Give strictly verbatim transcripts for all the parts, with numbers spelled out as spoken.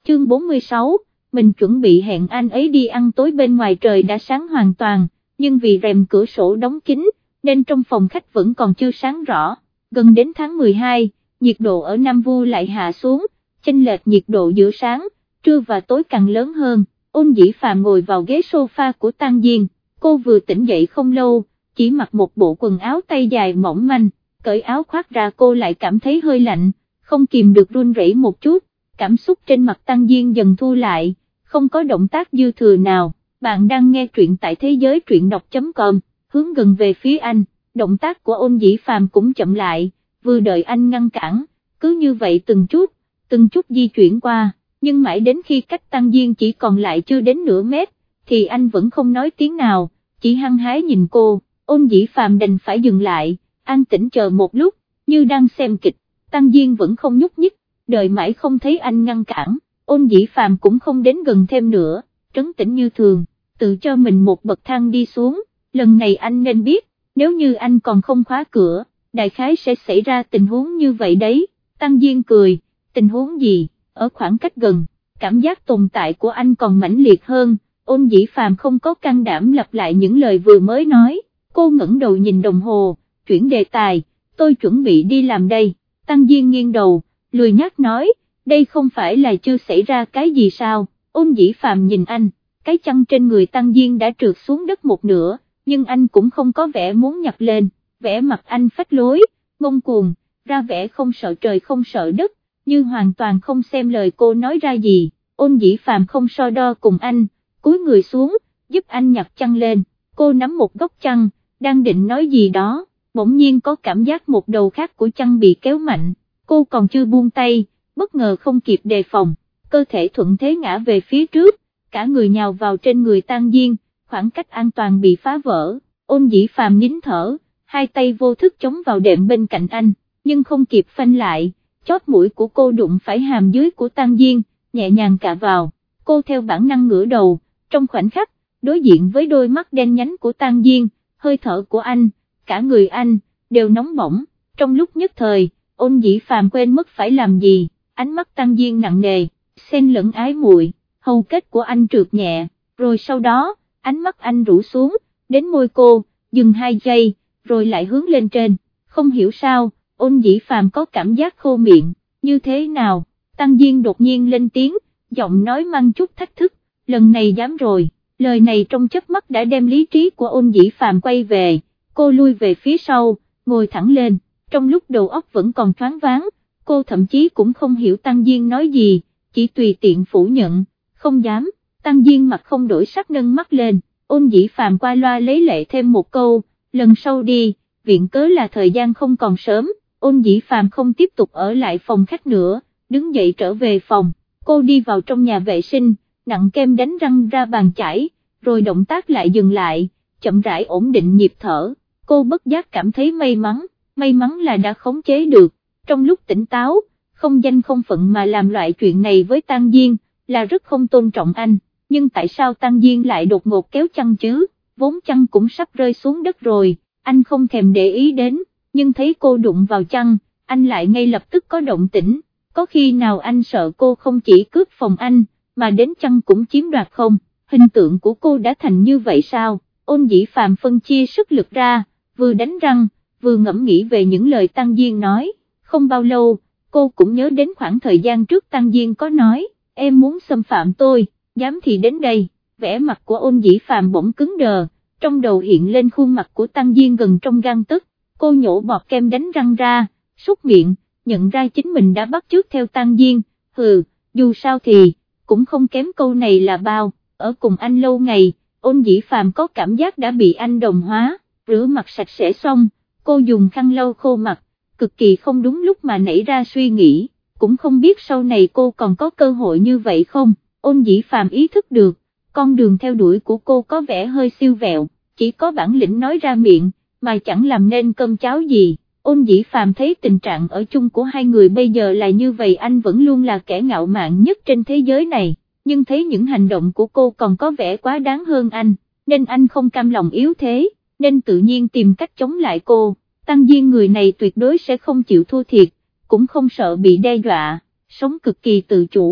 chương bốn mươi sáu, mình chuẩn bị hẹn anh ấy đi ăn tối bên ngoài, trời đã sáng hoàn toàn, nhưng vì rèm cửa sổ đóng kín, nên trong phòng khách vẫn còn chưa sáng rõ. Gần đến tháng mười hai, nhiệt độ ở Nam Vu lại hạ xuống, chênh lệch nhiệt độ giữa sáng, trưa và tối càng lớn hơn. Ôn Dĩ Phạm ngồi vào ghế sofa của Tang Diên, cô vừa tỉnh dậy không lâu, chỉ mặc một bộ quần áo tay dài mỏng manh, cởi áo khoác ra cô lại cảm thấy hơi lạnh, không kìm được run rẩy một chút, cảm xúc trên mặt Tang Diên dần thu lại, không có động tác dư thừa nào. Bạn đang nghe truyện tại thế giới truyện đọc chấm com, hướng gần về phía anh, động tác của Ôn Dĩ Phạm cũng chậm lại, vừa đợi anh ngăn cản, cứ như vậy từng chút, từng chút di chuyển qua, nhưng mãi đến khi cách Tang Diên chỉ còn lại chưa đến nửa mét, thì anh vẫn không nói tiếng nào, chỉ hăng hái nhìn cô. Ôn Dĩ Phạm đành phải dừng lại, an tĩnh chờ một lúc, như đang xem kịch. Tang Diên vẫn không nhúc nhích, đợi mãi không thấy anh ngăn cản, Ôn Dĩ Phạm cũng không đến gần thêm nữa, trấn tĩnh như thường, tự cho mình một bậc thang đi xuống. Lần này anh nên biết, nếu như anh còn không khóa cửa, đại khái sẽ xảy ra tình huống như vậy đấy. Tang Diên cười, tình huống gì? Ở khoảng cách gần, cảm giác tồn tại của anh còn mãnh liệt hơn. Ôn Dĩ Phạm không có can đảm lặp lại những lời vừa mới nói, cô ngẩng đầu nhìn đồng hồ, chuyển đề tài, tôi chuẩn bị đi làm đây. Tang Diên nghiêng đầu, lười nhác nói, đây không phải là chưa xảy ra cái gì sao? Ôn Dĩ Phạm nhìn anh, cái chăn trên người Tang Diên đã trượt xuống đất một nửa, nhưng anh cũng không có vẻ muốn nhặt lên, vẻ mặt anh phách lối, ngông cuồng, ra vẻ không sợ trời không sợ đất, như hoàn toàn không xem lời cô nói ra gì. Ôn Dĩ Phạm không so đo cùng anh, cúi người xuống, giúp anh nhặt chăn lên, cô nắm một góc chăn, đang định nói gì đó, bỗng nhiên có cảm giác một đầu khác của chăn bị kéo mạnh, cô còn chưa buông tay, bất ngờ không kịp đề phòng, cơ thể thuận thế ngã về phía trước, cả người nhào vào trên người Tang Diên, khoảng cách an toàn bị phá vỡ. Ôn Dĩ Phạm nín thở, hai tay vô thức chống vào đệm bên cạnh anh, nhưng không kịp phanh lại, chóp mũi của cô đụng phải hàm dưới của Tang Diên, nhẹ nhàng cạ vào, cô theo bản năng ngửa đầu, trong khoảnh khắc, đối diện với đôi mắt đen nhánh của Tang Diên, hơi thở của anh, cả người anh, đều nóng bỏng. Trong lúc nhất thời, Ôn Dĩ Phạm quên mất phải làm gì, ánh mắt Tang Diên nặng nề, xen lẫn ái muội, hầu kết của anh trượt nhẹ, rồi sau đó, ánh mắt anh rũ xuống, đến môi cô, dừng hai giây, rồi lại hướng lên trên, không hiểu sao, Ôn Dĩ Phạm có cảm giác khô miệng, như thế nào? Tang Diên đột nhiên lên tiếng, giọng nói mang chút thách thức, lần này dám rồi. Lời này trong chớp mắt đã đem lý trí của Ôn Dĩ Phạm quay về, cô lui về phía sau, ngồi thẳng lên, trong lúc đầu óc vẫn còn thoáng váng, cô thậm chí cũng không hiểu Tang Diên nói gì, chỉ tùy tiện phủ nhận, không dám. Tang Diên mặt không đổi sắc nâng mắt lên, Ôn Dĩ Phạm qua loa lấy lệ thêm một câu, lần sau đi, viện cớ là thời gian không còn sớm. Ôn Dĩ Phạm không tiếp tục ở lại phòng khách nữa, đứng dậy trở về phòng, cô đi vào trong nhà vệ sinh, nặng kem đánh răng ra bàn chải, rồi động tác lại dừng lại, chậm rãi ổn định nhịp thở, cô bất giác cảm thấy may mắn, may mắn là đã khống chế được, trong lúc tỉnh táo, không danh không phận mà làm loại chuyện này với Tang Diên, là rất không tôn trọng anh, nhưng tại sao Tang Diên lại đột ngột kéo chăn chứ, vốn chăn cũng sắp rơi xuống đất rồi, anh không thèm để ý đến, nhưng thấy cô đụng vào chăn, anh lại ngay lập tức có động tĩnh, có khi nào anh sợ cô không chỉ cướp phòng anh, mà đến chăn cũng chiếm đoạt không? Hình tượng của cô đã thành như vậy sao? Ôn Dĩ Phạm phân chia sức lực ra, vừa đánh răng, vừa ngẫm nghĩ về những lời Tang Diên nói, không bao lâu, cô cũng nhớ đến khoảng thời gian trước Tang Diên có nói, em muốn xâm phạm tôi, dám thì đến đây. Vẻ mặt của Ôn Dĩ Phạm bỗng cứng đờ, trong đầu hiện lên khuôn mặt của Tang Diên gần trong gang tấc, cô nhổ bọt kem đánh răng ra, súc miệng, nhận ra chính mình đã bắt chước theo Tang Diên, hừ, dù sao thì, cũng không kém câu này là bao. Ở cùng anh lâu ngày, Ôn Dĩ Phạm có cảm giác đã bị anh đồng hóa, rửa mặt sạch sẽ xong, cô dùng khăn lau khô mặt, cực kỳ không đúng lúc mà nảy ra suy nghĩ, cũng không biết sau này cô còn có cơ hội như vậy không. Ôn Dĩ Phạm ý thức được, con đường theo đuổi của cô có vẻ hơi siêu vẹo, chỉ có bản lĩnh nói ra miệng, mà chẳng làm nên cơm cháo gì. Ôn Dĩ Phạm thấy tình trạng ở chung của hai người bây giờ là như vậy, anh vẫn luôn là kẻ ngạo mạn nhất trên thế giới này, nhưng thấy những hành động của cô còn có vẻ quá đáng hơn anh, nên anh không cam lòng yếu thế, nên tự nhiên tìm cách chống lại cô. Tang Diên người này tuyệt đối sẽ không chịu thua thiệt, cũng không sợ bị đe dọa, sống cực kỳ tự chủ,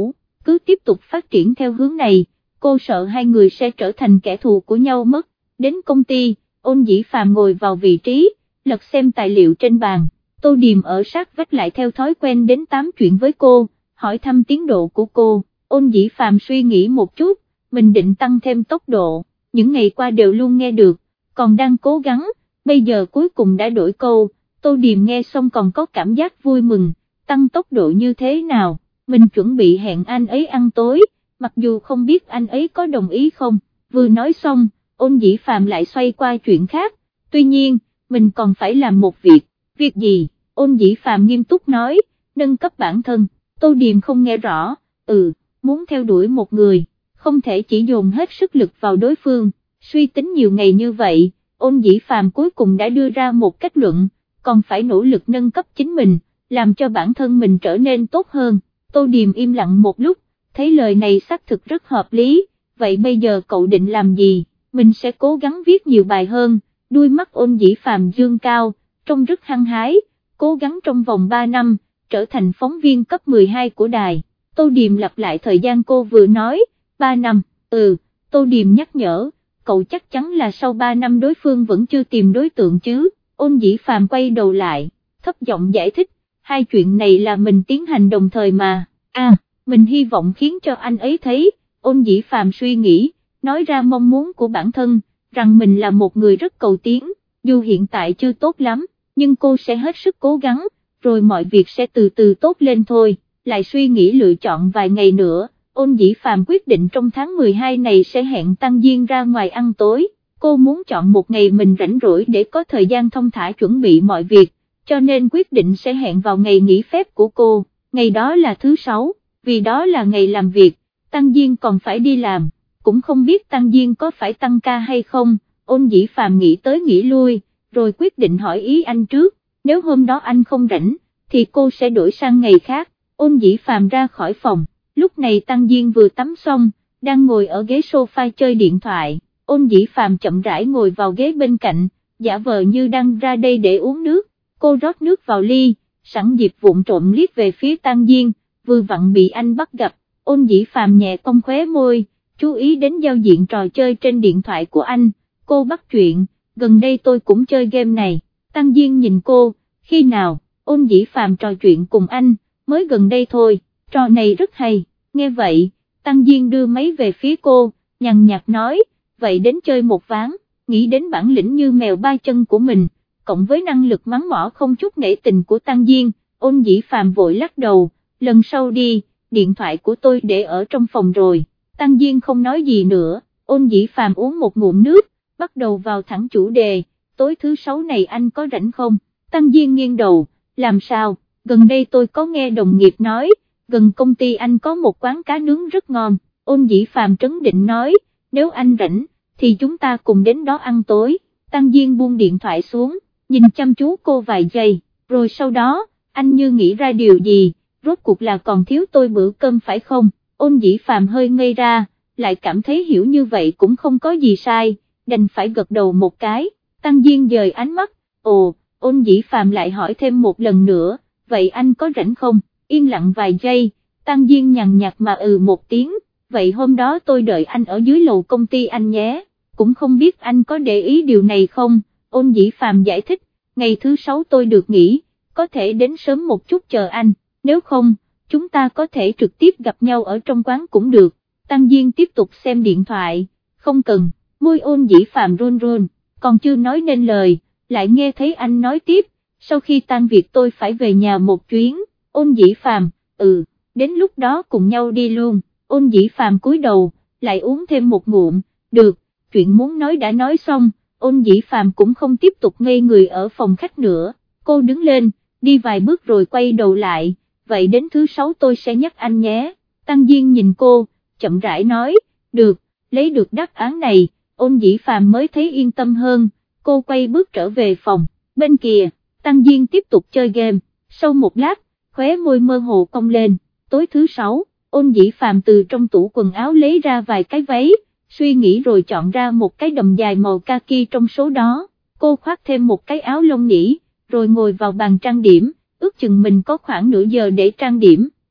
cứ tiếp tục phát triển theo hướng này, cô sợ hai người sẽ trở thành kẻ thù của nhau mất. Đến công ty, Ôn Dĩ Phàm ngồi vào vị trí, lật xem tài liệu trên bàn, Tô Điềm ở sát vách lại theo thói quen đến tám chuyện với cô, hỏi thăm tiến độ của cô. Ôn Dĩ Phàm suy nghĩ một chút, mình định tăng thêm tốc độ, những ngày qua đều luôn nghe được, còn đang cố gắng, bây giờ cuối cùng đã đổi câu. Tô Điềm nghe xong còn có cảm giác vui mừng, tăng tốc độ như thế nào, mình chuẩn bị hẹn anh ấy ăn tối, mặc dù không biết anh ấy có đồng ý không. Vừa nói xong, Ôn Dĩ Phàm lại xoay qua chuyện khác, tuy nhiên, mình còn phải làm một việc. Việc gì? Ôn Dĩ Phàm nghiêm túc nói, nâng cấp bản thân. Tô Điềm không nghe rõ, ừ, muốn theo đuổi một người, không thể chỉ dồn hết sức lực vào đối phương. Suy tính nhiều ngày như vậy, Ôn Dĩ Phàm cuối cùng đã đưa ra một kết luận, còn phải nỗ lực nâng cấp chính mình, làm cho bản thân mình trở nên tốt hơn. Tô Điềm im lặng một lúc, thấy lời này xác thực rất hợp lý, vậy bây giờ cậu định làm gì? Mình sẽ cố gắng viết nhiều bài hơn. Đuôi mắt Ôn Dĩ Phàm dương cao, trông rất hăng hái, cố gắng trong vòng ba năm, trở thành phóng viên cấp mười hai của đài. Tô Điềm lặp lại thời gian cô vừa nói, ba năm, ừ, Tô Điềm nhắc nhở, cậu chắc chắn là sau ba năm đối phương vẫn chưa tìm đối tượng chứ. Ôn Dĩ Phàm quay đầu lại, thấp giọng giải thích, hai chuyện này là mình tiến hành đồng thời mà, à, mình hy vọng khiến cho anh ấy thấy. Ôn Dĩ Phàm suy nghĩ, nói ra mong muốn của bản thân, rằng mình là một người rất cầu tiến, dù hiện tại chưa tốt lắm, nhưng cô sẽ hết sức cố gắng, rồi mọi việc sẽ từ từ tốt lên thôi. Lại suy nghĩ lựa chọn vài ngày nữa, Ôn Dĩ Phàm quyết định trong tháng mười hai này sẽ hẹn Tăng Diên ra ngoài ăn tối. Cô muốn chọn một ngày mình rảnh rỗi để có thời gian thong thả chuẩn bị mọi việc, cho nên quyết định sẽ hẹn vào ngày nghỉ phép của cô, ngày đó là thứ sáu, vì đó là ngày làm việc, Tăng Diên còn phải đi làm, cũng không biết Tăng Diên có phải tăng ca hay không. Ôn Dĩ Phàm nghĩ tới nghĩ lui, rồi quyết định hỏi ý anh trước, nếu hôm đó anh không rảnh, thì cô sẽ đổi sang ngày khác. Ôn Dĩ Phàm ra khỏi phòng, lúc này Tăng Diên vừa tắm xong, đang ngồi ở ghế sofa chơi điện thoại. Ôn Dĩ Phàm chậm rãi ngồi vào ghế bên cạnh, giả vờ như đang ra đây để uống nước, cô rót nước vào ly, sẵn dịp vụng trộm liếc về phía Tăng Diên, vừa vặn bị anh bắt gặp. Ôn Dĩ Phàm nhẹ cong khóe môi, chú ý đến giao diện trò chơi trên điện thoại của anh, cô bắt chuyện, gần đây tôi cũng chơi game này. Tăng Diên nhìn cô, khi nào? Ôn Dĩ Phàm trò chuyện cùng anh, mới gần đây thôi, trò này rất hay. Nghe vậy, Tăng Diên đưa máy về phía cô, nhàn nhạt nói, vậy đến chơi một ván. Nghĩ đến bản lĩnh như mèo ba chân của mình, cộng với năng lực mắng mỏ không chút nể tình của Tăng Diên, Ôn Dĩ Phàm vội lắc đầu, lần sau đi, điện thoại của tôi để ở trong phòng rồi. Tăng Diên không nói gì nữa, Ôn Dĩ Phàm uống một ngụm nước, bắt đầu vào thẳng chủ đề, tối thứ sáu này anh có rảnh không? Tăng Diên nghiêng đầu, làm sao, gần đây tôi có nghe đồng nghiệp nói, gần công ty anh có một quán cá nướng rất ngon. Ôn Dĩ Phàm trấn định nói, nếu anh rảnh, thì chúng ta cùng đến đó ăn tối. Tăng Diên buông điện thoại xuống, nhìn chăm chú cô vài giây, rồi sau đó, anh như nghĩ ra điều gì, rốt cuộc là còn thiếu tôi bữa cơm phải không? Ôn Dĩ Phàm hơi ngây ra, lại cảm thấy hiểu như vậy cũng không có gì sai, đành phải gật đầu một cái. Tăng Diên dời ánh mắt, ồ, Ôn Dĩ Phàm lại hỏi thêm một lần nữa, vậy anh có rảnh không? Yên lặng vài giây, Tăng Diên nhàn nhạt mà ừ một tiếng, vậy hôm đó tôi đợi anh ở dưới lầu công ty anh nhé, cũng không biết anh có để ý điều này không? Ôn Dĩ Phàm giải thích, ngày thứ sáu tôi được nghỉ, có thể đến sớm một chút chờ anh, nếu không, chúng ta có thể trực tiếp gặp nhau ở trong quán cũng được. Tăng Diên tiếp tục xem điện thoại, không cần, môi Ôn Dĩ Phàm run run, còn chưa nói nên lời, lại nghe thấy anh nói tiếp, sau khi tan việc tôi phải về nhà một chuyến. Ôn Dĩ Phàm, ừ, đến lúc đó cùng nhau đi luôn. Ôn Dĩ Phàm cúi đầu, lại uống thêm một ngụm, được, chuyện muốn nói đã nói xong. Ôn Dĩ Phàm cũng không tiếp tục ngây người ở phòng khách nữa, cô đứng lên, đi vài bước rồi quay đầu lại, vậy đến thứ sáu tôi sẽ nhắc anh nhé. Tăng Diên nhìn cô, chậm rãi nói, được, lấy được đáp án này, Ôn Dĩ Phàm mới thấy yên tâm hơn, cô quay bước trở về phòng, bên kia, Tăng Diên tiếp tục chơi game, sau một lát, khóe môi mơ hồ cong lên. Tối thứ sáu, Ôn Dĩ Phàm từ trong tủ quần áo lấy ra vài cái váy, suy nghĩ rồi chọn ra một cái đầm dài màu kaki trong số đó, cô khoác thêm một cái áo lông nỉ, rồi ngồi vào bàn trang điểm, ước chừng mình có khoảng nửa giờ để trang điểm,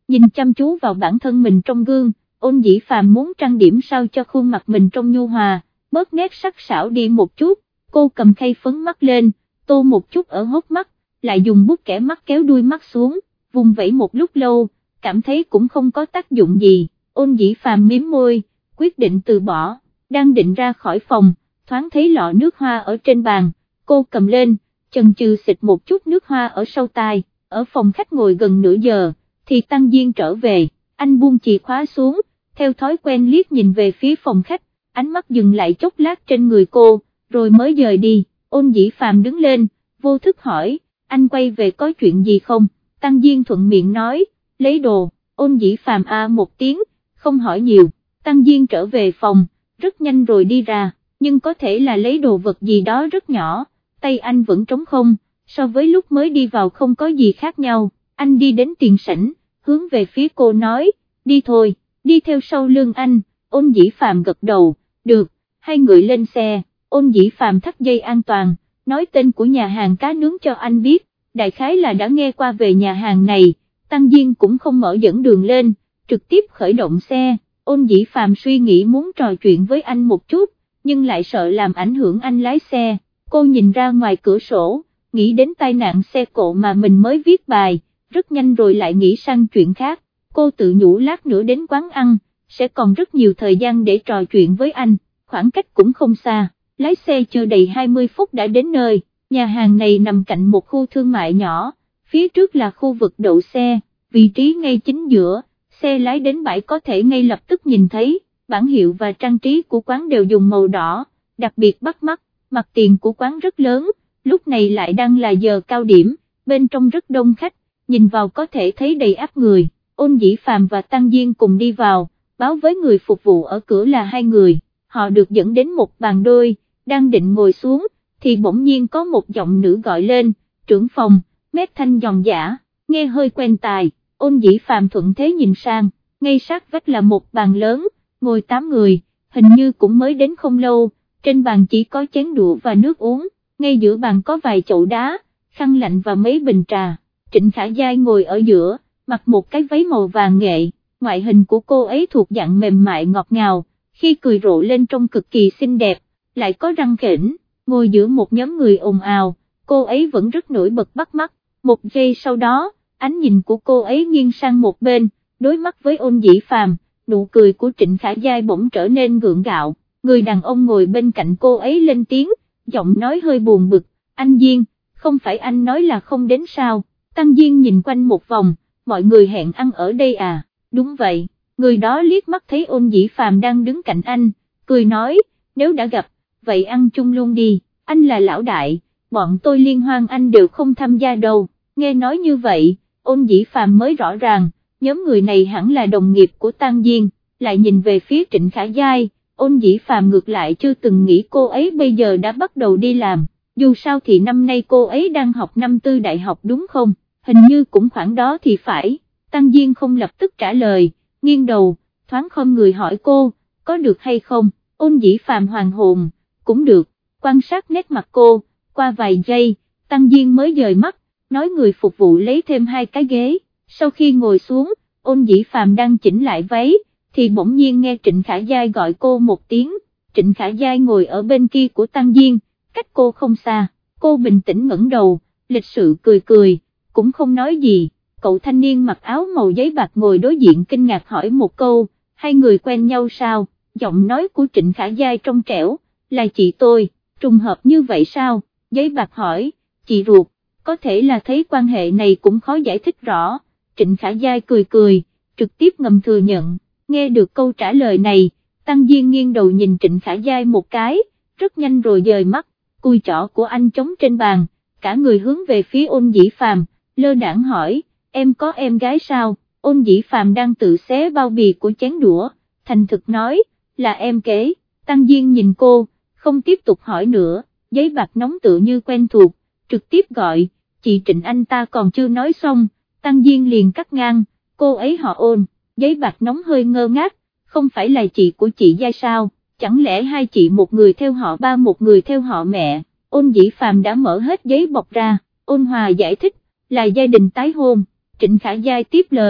nhìn chăm chú vào bản thân mình trong gương, Ôn Dĩ Phàm muốn trang điểm sao cho khuôn mặt mình trông nhu hòa, bớt nét sắc sảo đi một chút, cô cầm khay phấn mắt lên, tô một chút ở hốc mắt, lại dùng bút kẻ mắt kéo đuôi mắt xuống, vùng vẫy một lúc lâu, cảm thấy cũng không có tác dụng gì, Ôn Dĩ Phàm mím môi, quyết định từ bỏ, đang định ra khỏi phòng, thoáng thấy lọ nước hoa ở trên bàn, cô cầm lên, chần chừ xịt một chút nước hoa ở sau tai, ở phòng khách ngồi gần nửa giờ, thì Tăng Diên trở về, anh buông chìa khóa xuống, theo thói quen liếc nhìn về phía phòng khách, ánh mắt dừng lại chốc lát trên người cô, rồi mới dời đi. Ôn Dĩ Phàm đứng lên, vô thức hỏi, anh quay về có chuyện gì không? Tăng Diên thuận miệng nói, lấy đồ. Ôn Dĩ Phàm a một tiếng, không hỏi nhiều. Tăng Diên trở về phòng, rất nhanh rồi đi ra, nhưng có thể là lấy đồ vật gì đó rất nhỏ, tay anh vẫn trống không, so với lúc mới đi vào không có gì khác nhau. Anh đi đến tiền sảnh, hướng về phía cô nói, đi thôi, đi theo sau lưng anh. Ôn Dĩ Phàm gật đầu, được, hai người lên xe. Ôn Dĩ Phàm thắt dây an toàn, nói tên của nhà hàng cá nướng cho anh biết, đại khái là đã nghe qua về nhà hàng này. Tăng Diên cũng không mở dẫn đường lên, trực tiếp khởi động xe. Ôn Dĩ Phàm suy nghĩ muốn trò chuyện với anh một chút, nhưng lại sợ làm ảnh hưởng anh lái xe. Cô nhìn ra ngoài cửa sổ, nghĩ đến tai nạn xe cộ mà mình mới viết bài, rất nhanh rồi lại nghĩ sang chuyện khác. Cô tự nhủ lát nữa đến quán ăn, sẽ còn rất nhiều thời gian để trò chuyện với anh, khoảng cách cũng không xa. Lái xe chưa đầy hai mươi phút đã đến nơi, nhà hàng này nằm cạnh một khu thương mại nhỏ, phía trước là khu vực đậu xe, vị trí ngay chính giữa, xe lái đến bãi có thể ngay lập tức nhìn thấy, bảng hiệu và trang trí của quán đều dùng màu đỏ, đặc biệt bắt mắt, mặt tiền của quán rất lớn, lúc này lại đang là giờ cao điểm, bên trong rất đông khách, nhìn vào có thể thấy đầy ắp người. Ôn Dĩ Phàm và Tăng Diên cùng đi vào, báo với người phục vụ ở cửa là hai người, họ được dẫn đến một bàn đôi, đang định ngồi xuống, thì bỗng nhiên có một giọng nữ gọi lên, trưởng phòng, mét thanh giòn giả, nghe hơi quen tai. Ôn Dĩ Phàm thuận thế nhìn sang, ngay sát vách là một bàn lớn, ngồi tám người, hình như cũng mới đến không lâu, trên bàn chỉ có chén đũa và nước uống, ngay giữa bàn có vài chậu đá, khăn lạnh và mấy bình trà. Trịnh Khả Giai ngồi ở giữa, mặc một cái váy màu vàng nghệ, ngoại hình của cô ấy thuộc dạng mềm mại ngọt ngào, khi cười rộ lên trông cực kỳ xinh đẹp, lại có răng khểnh, ngồi giữa một nhóm người ồn ào, cô ấy vẫn rất nổi bật bắt mắt. Một giây sau đó, ánh nhìn của cô ấy nghiêng sang một bên, đối mắt với Ôn Dĩ Phàm, nụ cười của Trịnh Khả Giai bỗng trở nên gượng gạo, người đàn ông ngồi bên cạnh cô ấy lên tiếng, giọng nói hơi buồn bực, anh Diên, không phải anh nói là không đến sao? Tăng Diên nhìn quanh một vòng, mọi người hẹn ăn ở đây à? Đúng vậy, người đó liếc mắt thấy Ôn Dĩ Phàm đang đứng cạnh anh, cười nói, nếu đã gặp, vậy ăn chung luôn đi, anh là lão đại, bọn tôi liên hoan anh đều không tham gia đâu. Nghe nói như vậy, Ôn Dĩ Phàm mới rõ ràng, nhóm người này hẳn là đồng nghiệp của Tăng Diên, lại nhìn về phía Trịnh Khả Giai, Ôn Dĩ Phàm ngược lại chưa từng nghĩ cô ấy bây giờ đã bắt đầu đi làm, dù sao thì năm nay cô ấy đang học năm tư đại học đúng không, hình như cũng khoảng đó thì phải. Tăng Diên không lập tức trả lời, nghiêng đầu, thoáng khom người hỏi cô, có được hay không? Ôn Dĩ Phàm hoàn hồn, cũng được, quan sát nét mặt cô, qua vài giây, Tăng Diên mới dời mắt, nói người phục vụ lấy thêm hai cái ghế. Sau khi ngồi xuống, Ôn Dĩ Phàm đang chỉnh lại váy, thì bỗng nhiên nghe Trịnh Khả Giai gọi cô một tiếng. Trịnh Khả Giai ngồi ở bên kia của Tăng Diên, cách cô không xa, cô bình tĩnh ngẩng đầu, lịch sự cười cười, cũng không nói gì. Cậu thanh niên mặc áo màu giấy bạc ngồi đối diện kinh ngạc hỏi một câu, hai người quen nhau sao? Giọng nói của Trịnh Khả Giai trong trẻo, là chị tôi, trùng hợp như vậy sao? Giấy bạc hỏi, chị ruột, có thể là thấy quan hệ này cũng khó giải thích rõ. Trịnh Khả Giai cười cười, trực tiếp ngầm thừa nhận. Nghe được câu trả lời này, Tăng Diên nghiêng đầu nhìn Trịnh Khả Giai một cái, rất nhanh rồi dời mắt, cùi chỏ của anh trống trên bàn, cả người hướng về phía Ôn Dĩ Phàm, lơ đãng hỏi, em có em gái sao? Ôn Dĩ Phàm đang tự xé bao bì của chén đũa, thành thực nói, là em kế. Tăng Diên nhìn cô, không tiếp tục hỏi nữa, giấy bạc nóng tự như quen thuộc, trực tiếp gọi, chị Trịnh anh ta còn chưa nói xong, Tăng Diên liền cắt ngang, cô ấy họ Ôn. Giấy bạc nóng hơi ngơ ngác, không phải là chị của chị Giai sao, chẳng lẽ hai chị một người theo họ ba một người theo họ mẹ? Ôn Dĩ Phàm đã mở hết giấy bọc ra, Ôn Hòa giải thích, là gia đình tái hôn. Trịnh Khả Giai tiếp lời,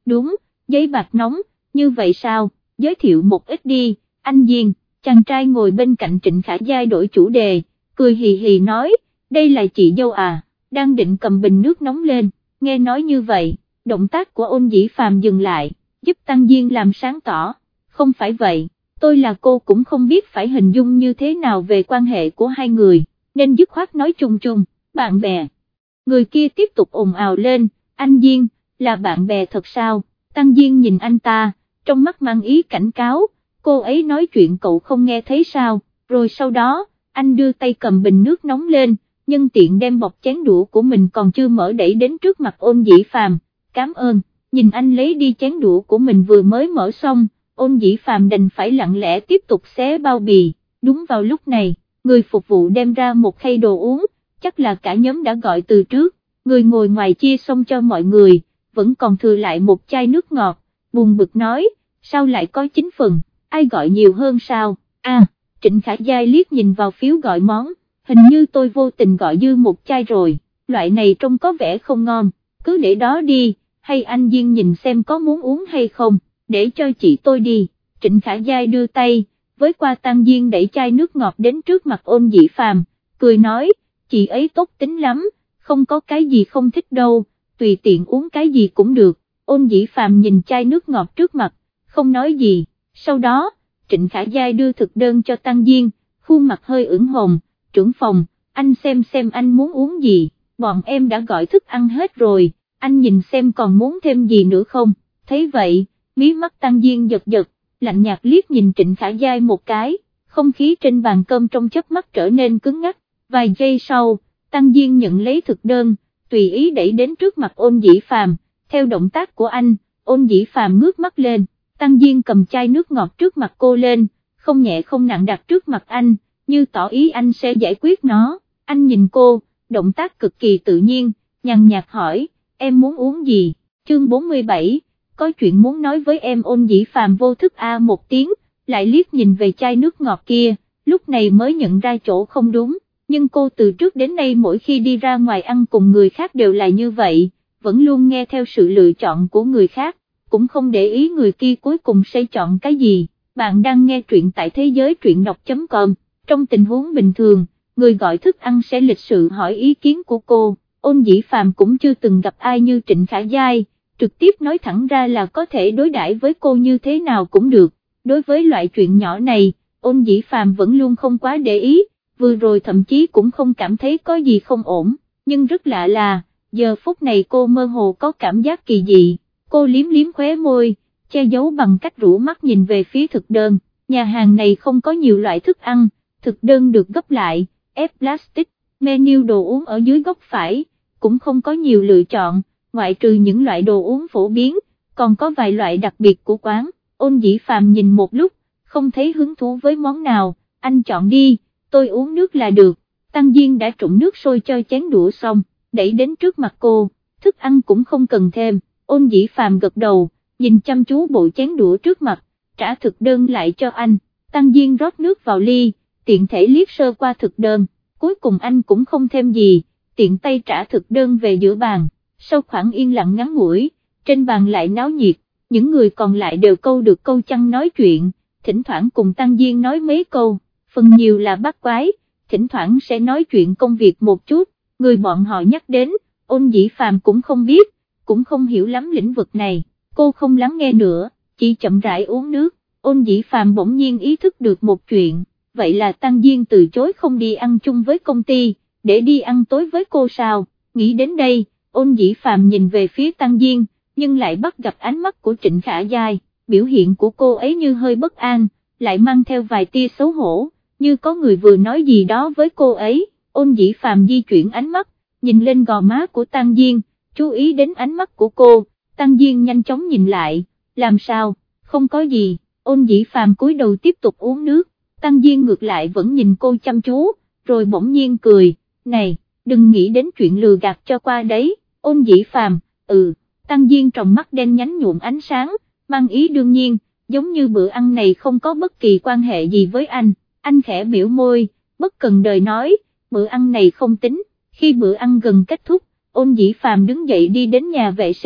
đúng, giấy bạc nóng, như vậy sao, giới thiệu một ít đi, anh Diên, chàng trai ngồi bên cạnh Trịnh Khả Giai đổi chủ đề, cười hì hì nói, đây là chị dâu à, đang định cầm bình nước nóng lên, nghe nói như vậy, động tác của Ôn Dĩ Phàm dừng lại, giúp Tăng Diên làm sáng tỏ, không phải vậy, tôi là cô cũng không biết phải hình dung như thế nào về quan hệ của hai người, nên dứt khoát nói chung chung, bạn bè. Người kia tiếp tục ồn ào lên, anh Diên, là bạn bè thật sao, Tăng Diên nhìn anh ta, trong mắt mang ý cảnh cáo, cô ấy nói chuyện cậu không nghe thấy sao, rồi sau đó, anh đưa tay cầm bình nước nóng lên, nhân tiện đem bọc chén đũa của mình còn chưa mở đẩy đến trước mặt Ôn Dĩ Phàm, cảm ơn, nhìn anh lấy đi chén đũa của mình vừa mới mở xong, Ôn Dĩ Phàm đành phải lặng lẽ tiếp tục xé bao bì, đúng vào lúc này, người phục vụ đem ra một khay đồ uống, chắc là cả nhóm đã gọi từ trước, người ngồi ngoài chia xong cho mọi người, vẫn còn thừa lại một chai nước ngọt, buồn bực nói, sao lại có chín phần, ai gọi nhiều hơn sao, a à, Trịnh Khả Giai liếc nhìn vào phiếu gọi món, hình như tôi vô tình gọi dư một chai rồi, loại này trông có vẻ không ngon, cứ để đó đi, hay anh Diên nhìn xem có muốn uống hay không, để cho chị tôi đi, Trịnh Khả Giai đưa tay, với qua Tăng Diên đẩy chai nước ngọt đến trước mặt Ôn Dĩ Phàm, cười nói, chị ấy tốt tính lắm, không có cái gì không thích đâu, tùy tiện uống cái gì cũng được, Ôn Dĩ Phàm nhìn chai nước ngọt trước mặt, không nói gì, sau đó, Trịnh Khả Giai đưa thực đơn cho Tăng Diên, khuôn mặt hơi ửng hồng, trưởng phòng, anh xem xem anh muốn uống gì, bọn em đã gọi thức ăn hết rồi, anh nhìn xem còn muốn thêm gì nữa không, thấy vậy, mí mắt Tăng Diên giật giật, lạnh nhạt liếc nhìn Trịnh Khả Giai một cái, không khí trên bàn cơm trong chớp mắt trở nên cứng ngắc, vài giây sau, Tăng Diên nhận lấy thực đơn, tùy ý đẩy đến trước mặt Ôn Dĩ Phàm, theo động tác của anh, Ôn Dĩ Phàm ngước mắt lên, Tăng Diên cầm chai nước ngọt trước mặt cô lên, không nhẹ không nặng đặt trước mặt anh, như tỏ ý anh sẽ giải quyết nó, anh nhìn cô, động tác cực kỳ tự nhiên, nhàn nhạt hỏi, em muốn uống gì, chương bốn mươi bảy, có chuyện muốn nói với em. Ôn Dĩ Phàm vô thức a một tiếng, lại liếc nhìn về chai nước ngọt kia, lúc này mới nhận ra chỗ không đúng, nhưng cô từ trước đến nay mỗi khi đi ra ngoài ăn cùng người khác đều là như vậy, vẫn luôn nghe theo sự lựa chọn của người khác, cũng không để ý người kia cuối cùng sẽ chọn cái gì. Bạn đang nghe truyện tại thế giới truyện đọc chấm com, trong tình huống bình thường, người gọi thức ăn sẽ lịch sự hỏi ý kiến của cô, Ôn Dĩ Phàm cũng chưa từng gặp ai như Trịnh Khả Giai, trực tiếp nói thẳng ra là có thể đối đãi với cô như thế nào cũng được, đối với loại chuyện nhỏ này, Ôn Dĩ Phàm vẫn luôn không quá để ý, vừa rồi thậm chí cũng không cảm thấy có gì không ổn, nhưng rất lạ là, giờ phút này cô mơ hồ có cảm giác kỳ dị, cô liếm liếm khóe môi, che giấu bằng cách rũ mắt nhìn về phía thực đơn, nhà hàng này không có nhiều loại thức ăn, thực đơn được gấp lại, ép plastic, menu đồ uống ở dưới góc phải, cũng không có nhiều lựa chọn, ngoại trừ những loại đồ uống phổ biến, còn có vài loại đặc biệt của quán. Ôn Dĩ Phàm nhìn một lúc, không thấy hứng thú với món nào, anh chọn đi, tôi uống nước là được. Tăng Diên đã trụng nước sôi cho chén đũa xong, đẩy đến trước mặt cô, thức ăn cũng không cần thêm. Ôn Dĩ Phàm gật đầu, nhìn chăm chú bộ chén đũa trước mặt, trả thực đơn lại cho anh. Tăng Diên rót nước vào ly, tiện thể liếc sơ qua thực đơn, cuối cùng anh cũng không thêm gì, tiện tay trả thực đơn về giữa bàn. Sau khoảng yên lặng ngắn ngủi, trên bàn lại náo nhiệt, những người còn lại đều câu được câu chăng nói chuyện, thỉnh thoảng cùng Tăng Diên nói mấy câu, phần nhiều là bắt quái, thỉnh thoảng sẽ nói chuyện công việc một chút, người bọn họ nhắc đến, Ôn Dĩ Phàm cũng không biết, cũng không hiểu lắm lĩnh vực này, cô không lắng nghe nữa, chỉ chậm rãi uống nước. Ôn Dĩ Phàm bỗng nhiên ý thức được một chuyện, vậy là Tăng Diên từ chối không đi ăn chung với công ty, để đi ăn tối với cô sao, nghĩ đến đây, Ôn Dĩ Phàm nhìn về phía Tăng Diên, nhưng lại bắt gặp ánh mắt của Trịnh Khả Giai, biểu hiện của cô ấy như hơi bất an, lại mang theo vài tia xấu hổ, như có người vừa nói gì đó với cô ấy. Ôn Dĩ Phàm di chuyển ánh mắt, nhìn lên gò má của Tăng Diên, chú ý đến ánh mắt của cô, Tăng Diên nhanh chóng nhìn lại, làm sao, không có gì. Ôn Dĩ Phàm cúi đầu tiếp tục uống nước, Tăng Diên ngược lại vẫn nhìn cô chăm chú, rồi bỗng nhiên cười, này, đừng nghĩ đến chuyện lừa gạt cho qua đấy. Ôn Dĩ Phàm, ừ, Tăng Diên trong mắt đen nhánh nhuộm ánh sáng, mang ý đương nhiên, giống như bữa ăn này không có bất kỳ quan hệ gì với anh. Anh khẽ biểu môi, bất cần đời nói, bữa ăn này không tính. Khi bữa ăn gần kết thúc, Ôn Dĩ Phàm đứng dậy đi đến nhà vệ sinh,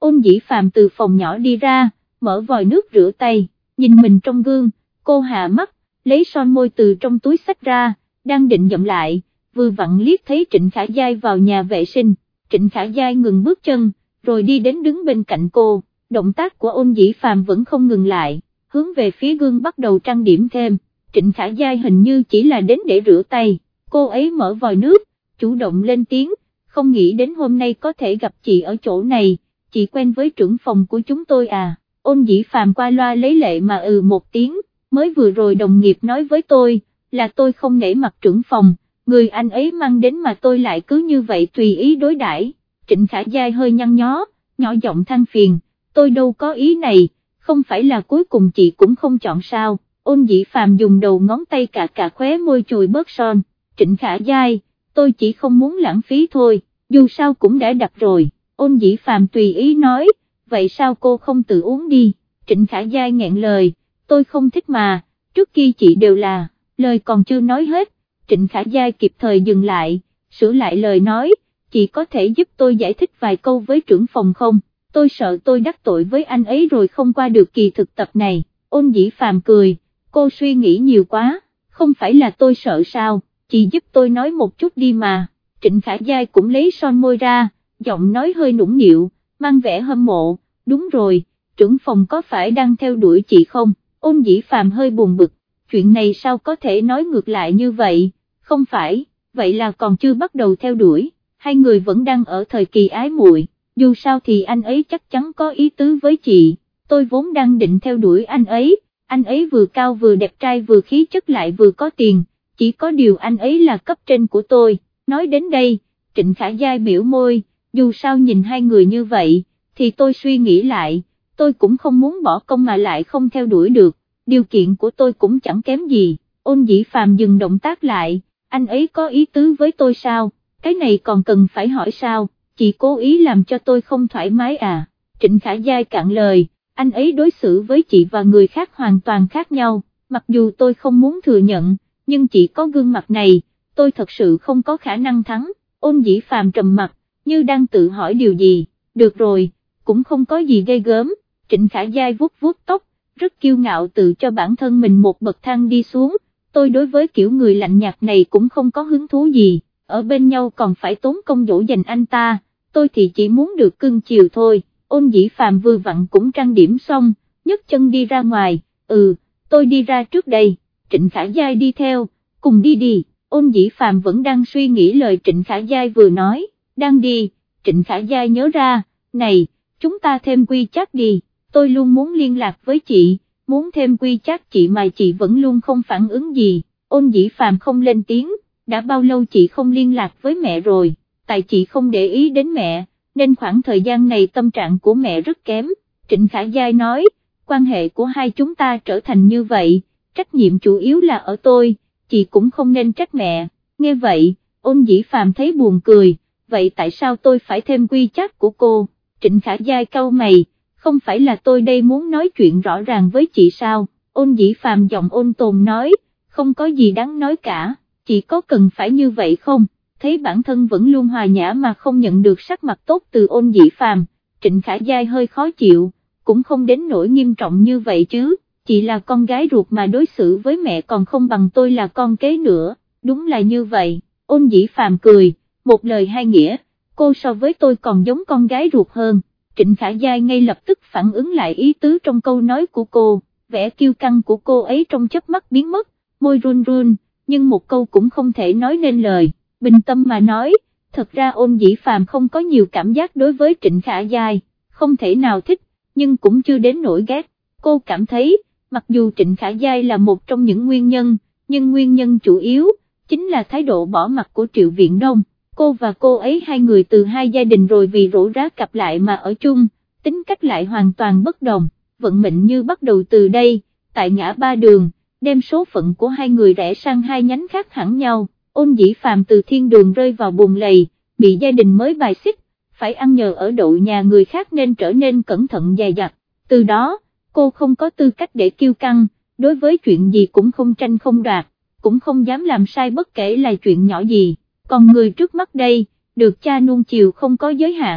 Ôn Dĩ Phàm từ phòng nhỏ đi ra, mở vòi nước rửa tay, nhìn mình trong gương, cô hạ mắt, lấy son môi từ trong túi xách ra, đang định dậm lại, vừa vặn liếc thấy Trịnh Khả Giai vào nhà vệ sinh. Trịnh Khả Giai ngừng bước chân, rồi đi đến đứng bên cạnh cô, động tác của Ôn Dĩ Phàm vẫn không ngừng lại, hướng về phía gương bắt đầu trang điểm thêm. Trịnh Khả Giai hình như chỉ là đến để rửa tay, cô ấy mở vòi nước, chủ động lên tiếng, không nghĩ đến hôm nay có thể gặp chị ở chỗ này, chị quen với trưởng phòng của chúng tôi à. Ôn Dĩ Phàm qua loa lấy lệ mà ừ một tiếng, mới vừa rồi đồng nghiệp nói với tôi, là tôi không nể mặt trưởng phòng, người anh ấy mang đến mà tôi lại cứ như vậy tùy ý đối đãi. Trịnh Khả Giai hơi nhăn nhó, nhỏ giọng than phiền, tôi đâu có ý này, không phải là cuối cùng chị cũng không chọn sao. Ôn Dĩ Phàm dùng đầu ngón tay cà cà khóe môi chùi bớt son. Trịnh Khả Giai, tôi chỉ không muốn lãng phí thôi, dù sao cũng đã đặt rồi. Ôn Dĩ Phàm tùy ý nói, vậy sao cô không tự uống đi. Trịnh Khả Giai nghẹn lời, tôi không thích mà, trước kia chị đều là. Lời còn chưa nói hết, Trịnh Khả Giai kịp thời dừng lại, sửa lại lời nói, chị có thể giúp tôi giải thích vài câu với trưởng phòng không, tôi sợ tôi đắc tội với anh ấy rồi không qua được kỳ thực tập này. Ôn Dĩ Phàm cười, cô suy nghĩ nhiều quá, không phải là tôi sợ sao, chị giúp tôi nói một chút đi mà. Trịnh Khả Giai cũng lấy son môi ra, giọng nói hơi nũng nịu, mang vẻ hâm mộ, đúng rồi, trưởng phòng có phải đang theo đuổi chị không? Ôn Dĩ Phàm hơi buồn bực, chuyện này sao có thể nói ngược lại như vậy, không phải, vậy là còn chưa bắt đầu theo đuổi, hai người vẫn đang ở thời kỳ ái muội, dù sao thì anh ấy chắc chắn có ý tứ với chị, tôi vốn đang định theo đuổi anh ấy, anh ấy vừa cao vừa đẹp trai vừa khí chất lại vừa có tiền, chỉ có điều anh ấy là cấp trên của tôi. Nói đến đây, Trịnh Khả Giai biểu môi, dù sao nhìn hai người như vậy, thì tôi suy nghĩ lại, tôi cũng không muốn bỏ công mà lại không theo đuổi được, điều kiện của tôi cũng chẳng kém gì. Ôn Dĩ Phàm dừng động tác lại, anh ấy có ý tứ với tôi sao, cái này còn cần phải hỏi sao, chị cố ý làm cho tôi không thoải mái à. Trịnh Khả Giai cạn lời, anh ấy đối xử với chị và người khác hoàn toàn khác nhau, mặc dù tôi không muốn thừa nhận, nhưng chị có gương mặt này, tôi thật sự không có khả năng thắng. Ôn Dĩ Phàm trầm mặt, như đang tự hỏi điều gì, được rồi, cũng không có gì ghê gớm. Trịnh Khả Giai vuốt vuốt tóc, rất kiêu ngạo tự cho bản thân mình một bậc thang đi xuống, tôi đối với kiểu người lạnh nhạt này cũng không có hứng thú gì, ở bên nhau còn phải tốn công dỗ dành anh ta, tôi thì chỉ muốn được cưng chiều thôi. Ôn Dĩ Phàm vừa vặn cũng trang điểm xong, nhấc chân đi ra ngoài, ừ, tôi đi ra trước đây. Trịnh Khả Giai đi theo, cùng đi đi. Ôn Dĩ Phàm vẫn đang suy nghĩ lời Trịnh Khả Giai vừa nói, đang đi, Trịnh Khả Giai nhớ ra, này, chúng ta thêm quy chắc đi, tôi luôn muốn liên lạc với chị, muốn thêm quy chắc chị mà chị vẫn luôn không phản ứng gì. Ôn Dĩ Phàm không lên tiếng, đã bao lâu chị không liên lạc với mẹ rồi, tại chị không để ý đến mẹ, nên khoảng thời gian này tâm trạng của mẹ rất kém. Trịnh Khả Giai nói, quan hệ của hai chúng ta trở thành như vậy, trách nhiệm chủ yếu là ở tôi, chị cũng không nên trách mẹ. Nghe vậy, Ôn Dĩ Phàm thấy buồn cười, vậy tại sao tôi phải thêm quy chắc của cô? Trịnh Khả Giai cau mày, không phải là tôi đây muốn nói chuyện rõ ràng với chị sao? Ôn Dĩ Phàm giọng ôn tồn nói, không có gì đáng nói cả, chị có cần phải như vậy không? Thấy bản thân vẫn luôn hòa nhã mà không nhận được sắc mặt tốt từ Ôn Dĩ Phàm, Trịnh Khả Giai hơi khó chịu, cũng không đến nỗi nghiêm trọng như vậy chứ, chị là con gái ruột mà đối xử với mẹ còn không bằng tôi là con kế nữa, đúng là như vậy. Ôn Dĩ Phàm cười, một lời hai nghĩa, cô so với tôi còn giống con gái ruột hơn. Trịnh Khả Giai ngay lập tức phản ứng lại ý tứ trong câu nói của cô, vẻ kiêu căng của cô ấy trong chớp mắt biến mất, môi run run, nhưng một câu cũng không thể nói nên lời. Bình tâm mà nói, thật ra Ôn Dĩ Phàm không có nhiều cảm giác đối với Trịnh Khả Giai, không thể nào thích, nhưng cũng chưa đến nỗi ghét. Cô cảm thấy, mặc dù Trịnh Khả Giai là một trong những nguyên nhân, nhưng nguyên nhân chủ yếu, chính là thái độ bỏ mặc của Triệu Viện Đông. Cô và cô ấy hai người từ hai gia đình rồi vì rổ rá cặp lại mà ở chung, tính cách lại hoàn toàn bất đồng, vận mệnh như bắt đầu từ đây, tại ngã ba đường, đem số phận của hai người rẽ sang hai nhánh khác hẳn nhau. Ôn Dĩ Phàm từ thiên đường rơi vào bùn lầy, bị gia đình mới bài xích, phải ăn nhờ ở đậu nhà người khác nên trở nên cẩn thận dè dặt, từ đó, cô không có tư cách để kiêu căng, đối với chuyện gì cũng không tranh không đoạt, cũng không dám làm sai bất kể là chuyện nhỏ gì, còn người trước mắt đây, được cha nuông chiều không có giới hạn,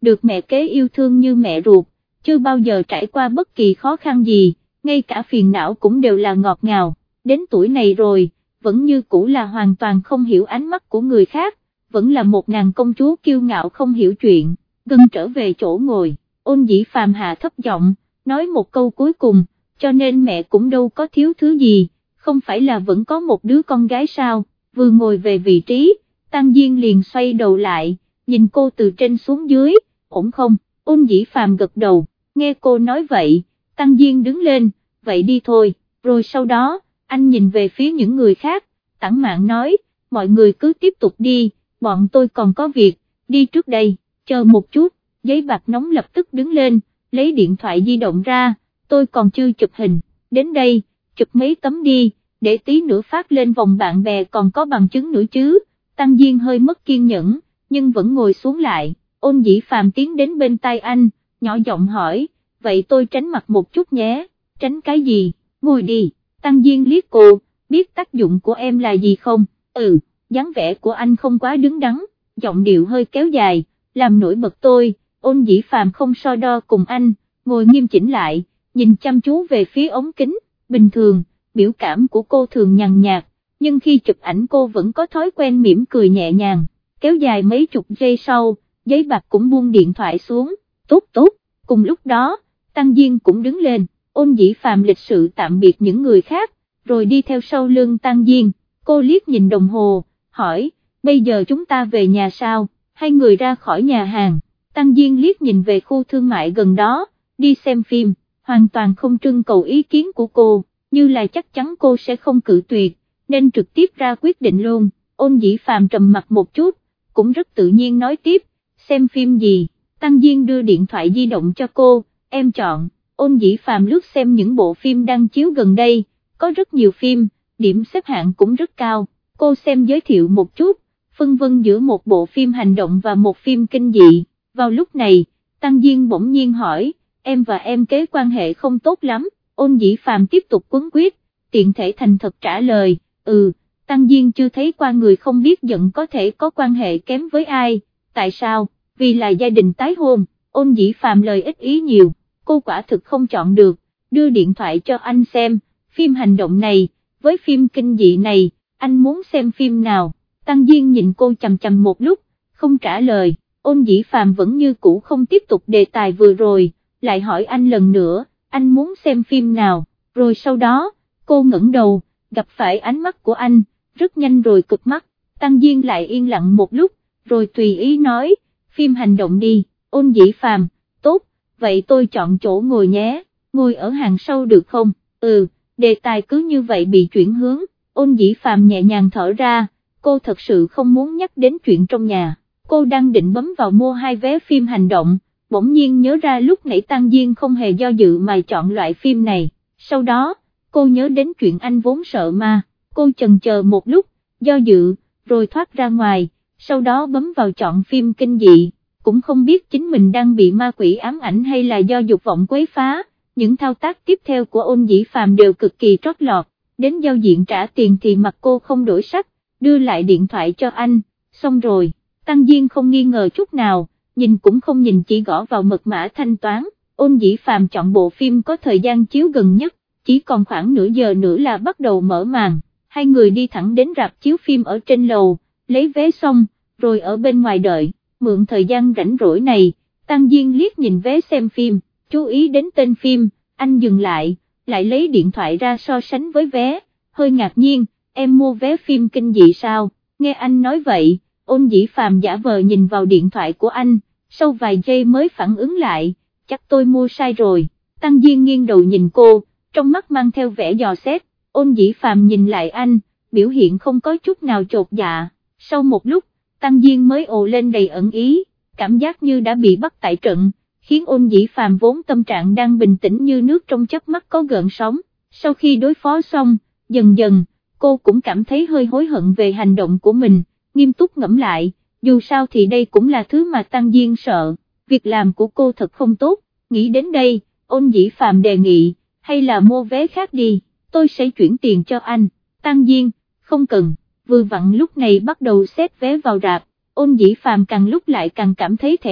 được mẹ kế yêu thương như mẹ ruột, chưa bao giờ trải qua bất kỳ khó khăn gì, ngay cả phiền não cũng đều là ngọt ngào, đến tuổi này rồi, vẫn như cũ là hoàn toàn không hiểu ánh mắt của người khác, vẫn là một nàng công chúa kiêu ngạo không hiểu chuyện, gần trở về chỗ ngồi, Ôn Dĩ Phàm hạ thấp giọng, nói một câu cuối cùng, cho nên mẹ cũng đâu có thiếu thứ gì, không phải là vẫn có một đứa con gái sao, vừa ngồi về vị trí, Tăng Diên liền xoay đầu lại, nhìn cô từ trên xuống dưới, ổn không, Ôn Dĩ Phàm gật đầu, nghe cô nói vậy, Tăng Diên đứng lên, vậy đi thôi, rồi sau đó, anh nhìn về phía những người khác, Tản Mạn nói, mọi người cứ tiếp tục đi, bọn tôi còn có việc, đi trước đây, chờ một chút, giấy bạc nóng lập tức đứng lên, lấy điện thoại di động ra, tôi còn chưa chụp hình, đến đây, chụp mấy tấm đi, để tí nữa phát lên vòng bạn bè còn có bằng chứng nữa chứ. Tăng Diên hơi mất kiên nhẫn, nhưng vẫn ngồi xuống lại, Ôn Dĩ Phàm tiến đến bên tai anh, nhỏ giọng hỏi, vậy tôi tránh mặt một chút nhé, tránh cái gì, ngồi đi, Tăng Diên liếc cô, biết tác dụng của em là gì không, ừ, dáng vẻ của anh không quá đứng đắn, giọng điệu hơi kéo dài, làm nổi bật tôi, Ôn Dĩ Phàm không so đo cùng anh, ngồi nghiêm chỉnh lại, nhìn chăm chú về phía ống kính, bình thường, biểu cảm của cô thường nhàn nhạt, nhưng khi chụp ảnh cô vẫn có thói quen mỉm cười nhẹ nhàng, kéo dài mấy chục giây sau, giấy bạc cũng buông điện thoại xuống, tốt tốt, cùng lúc đó, Tăng Diên cũng đứng lên, Ôn Dĩ Phàm lịch sự tạm biệt những người khác, rồi đi theo sau lưng Tăng Diên, cô liếc nhìn đồng hồ, hỏi, bây giờ chúng ta về nhà sao, hai người ra khỏi nhà hàng, Tăng Diên liếc nhìn về khu thương mại gần đó, đi xem phim, hoàn toàn không trưng cầu ý kiến của cô, như là chắc chắn cô sẽ không cự tuyệt, nên trực tiếp ra quyết định luôn. Ôn Dĩ Phàm trầm mặt một chút, cũng rất tự nhiên nói tiếp, xem phim gì, Tăng Diên đưa điện thoại di động cho cô, em chọn, Ôn Dĩ Phàm lướt xem những bộ phim đang chiếu gần đây, có rất nhiều phim, điểm xếp hạng cũng rất cao, cô xem giới thiệu một chút, phân vân giữa một bộ phim hành động và một phim kinh dị, vào lúc này, Tăng Diên bỗng nhiên hỏi, em và em kế quan hệ không tốt lắm, Ôn Dĩ Phàm tiếp tục quấn quyết, tiện thể thành thật trả lời, ừ, Tăng Diên chưa thấy qua người không biết giận có thể có quan hệ kém với ai, tại sao, vì là gia đình tái hôn, Ôn Dĩ Phàm lời ít ý nhiều, cô quả thực không chọn được, đưa điện thoại cho anh xem, phim hành động này, với phim kinh dị này, anh muốn xem phim nào, Tăng Diên nhìn cô chằm chằm một lúc, không trả lời, Ôn Dĩ Phàm vẫn như cũ không tiếp tục đề tài vừa rồi, lại hỏi anh lần nữa, anh muốn xem phim nào, rồi sau đó, cô ngẩng đầu, gặp phải ánh mắt của anh, rất nhanh rồi cực mắt, Tăng Diên lại yên lặng một lúc, rồi tùy ý nói, phim hành động đi, Ôn Dĩ Phàm, tốt, vậy tôi chọn chỗ ngồi nhé, ngồi ở hàng sau được không, ừ, đề tài cứ như vậy bị chuyển hướng, Ôn Dĩ Phàm nhẹ nhàng thở ra, cô thật sự không muốn nhắc đến chuyện trong nhà, cô đang định bấm vào mua hai vé phim hành động, bỗng nhiên nhớ ra lúc nãy Tăng Diên không hề do dự mà chọn loại phim này, sau đó, cô nhớ đến chuyện anh vốn sợ ma, cô chần chờ một lúc, do dự, rồi thoát ra ngoài, sau đó bấm vào chọn phim kinh dị, cũng không biết chính mình đang bị ma quỷ ám ảnh hay là do dục vọng quấy phá, những thao tác tiếp theo của Ôn Dĩ Phàm đều cực kỳ trót lọt, đến giao diện trả tiền thì mặt cô không đổi sắc, đưa lại điện thoại cho anh, xong rồi, Tăng Diên không nghi ngờ chút nào, nhìn cũng không nhìn chỉ gõ vào mật mã thanh toán, Ôn Dĩ Phàm chọn bộ phim có thời gian chiếu gần nhất, chỉ còn khoảng nửa giờ nữa là bắt đầu mở màn, hai người đi thẳng đến rạp chiếu phim ở trên lầu, lấy vé xong, rồi ở bên ngoài đợi, mượn thời gian rảnh rỗi này, Tăng Diên liếc nhìn vé xem phim, chú ý đến tên phim, anh dừng lại, lại lấy điện thoại ra so sánh với vé, hơi ngạc nhiên, em mua vé phim kinh dị sao, nghe anh nói vậy, Ôn Dĩ Phàm giả vờ nhìn vào điện thoại của anh, sau vài giây mới phản ứng lại, chắc tôi mua sai rồi, Tăng Diên nghiêng đầu nhìn cô, trong mắt mang theo vẻ dò xét, Ôn Dĩ Phàm nhìn lại anh, biểu hiện không có chút nào chột dạ, sau một lúc, Tăng Diên mới ồ lên đầy ẩn ý, cảm giác như đã bị bắt tại trận, khiến Ôn Dĩ Phàm vốn tâm trạng đang bình tĩnh như nước trong chớp mắt có gợn sóng, sau khi đối phó xong, dần dần, cô cũng cảm thấy hơi hối hận về hành động của mình, nghiêm túc ngẫm lại, dù sao thì đây cũng là thứ mà Tăng Diên sợ, việc làm của cô thật không tốt, nghĩ đến đây, Ôn Dĩ Phàm đề nghị, hay là mua vé khác đi, tôi sẽ chuyển tiền cho anh, Tăng Diên, không cần, vừa vặn lúc này bắt đầu xếp vé vào rạp, Ôn Dĩ Phàm càng lúc lại càng cảm thấy thẹn,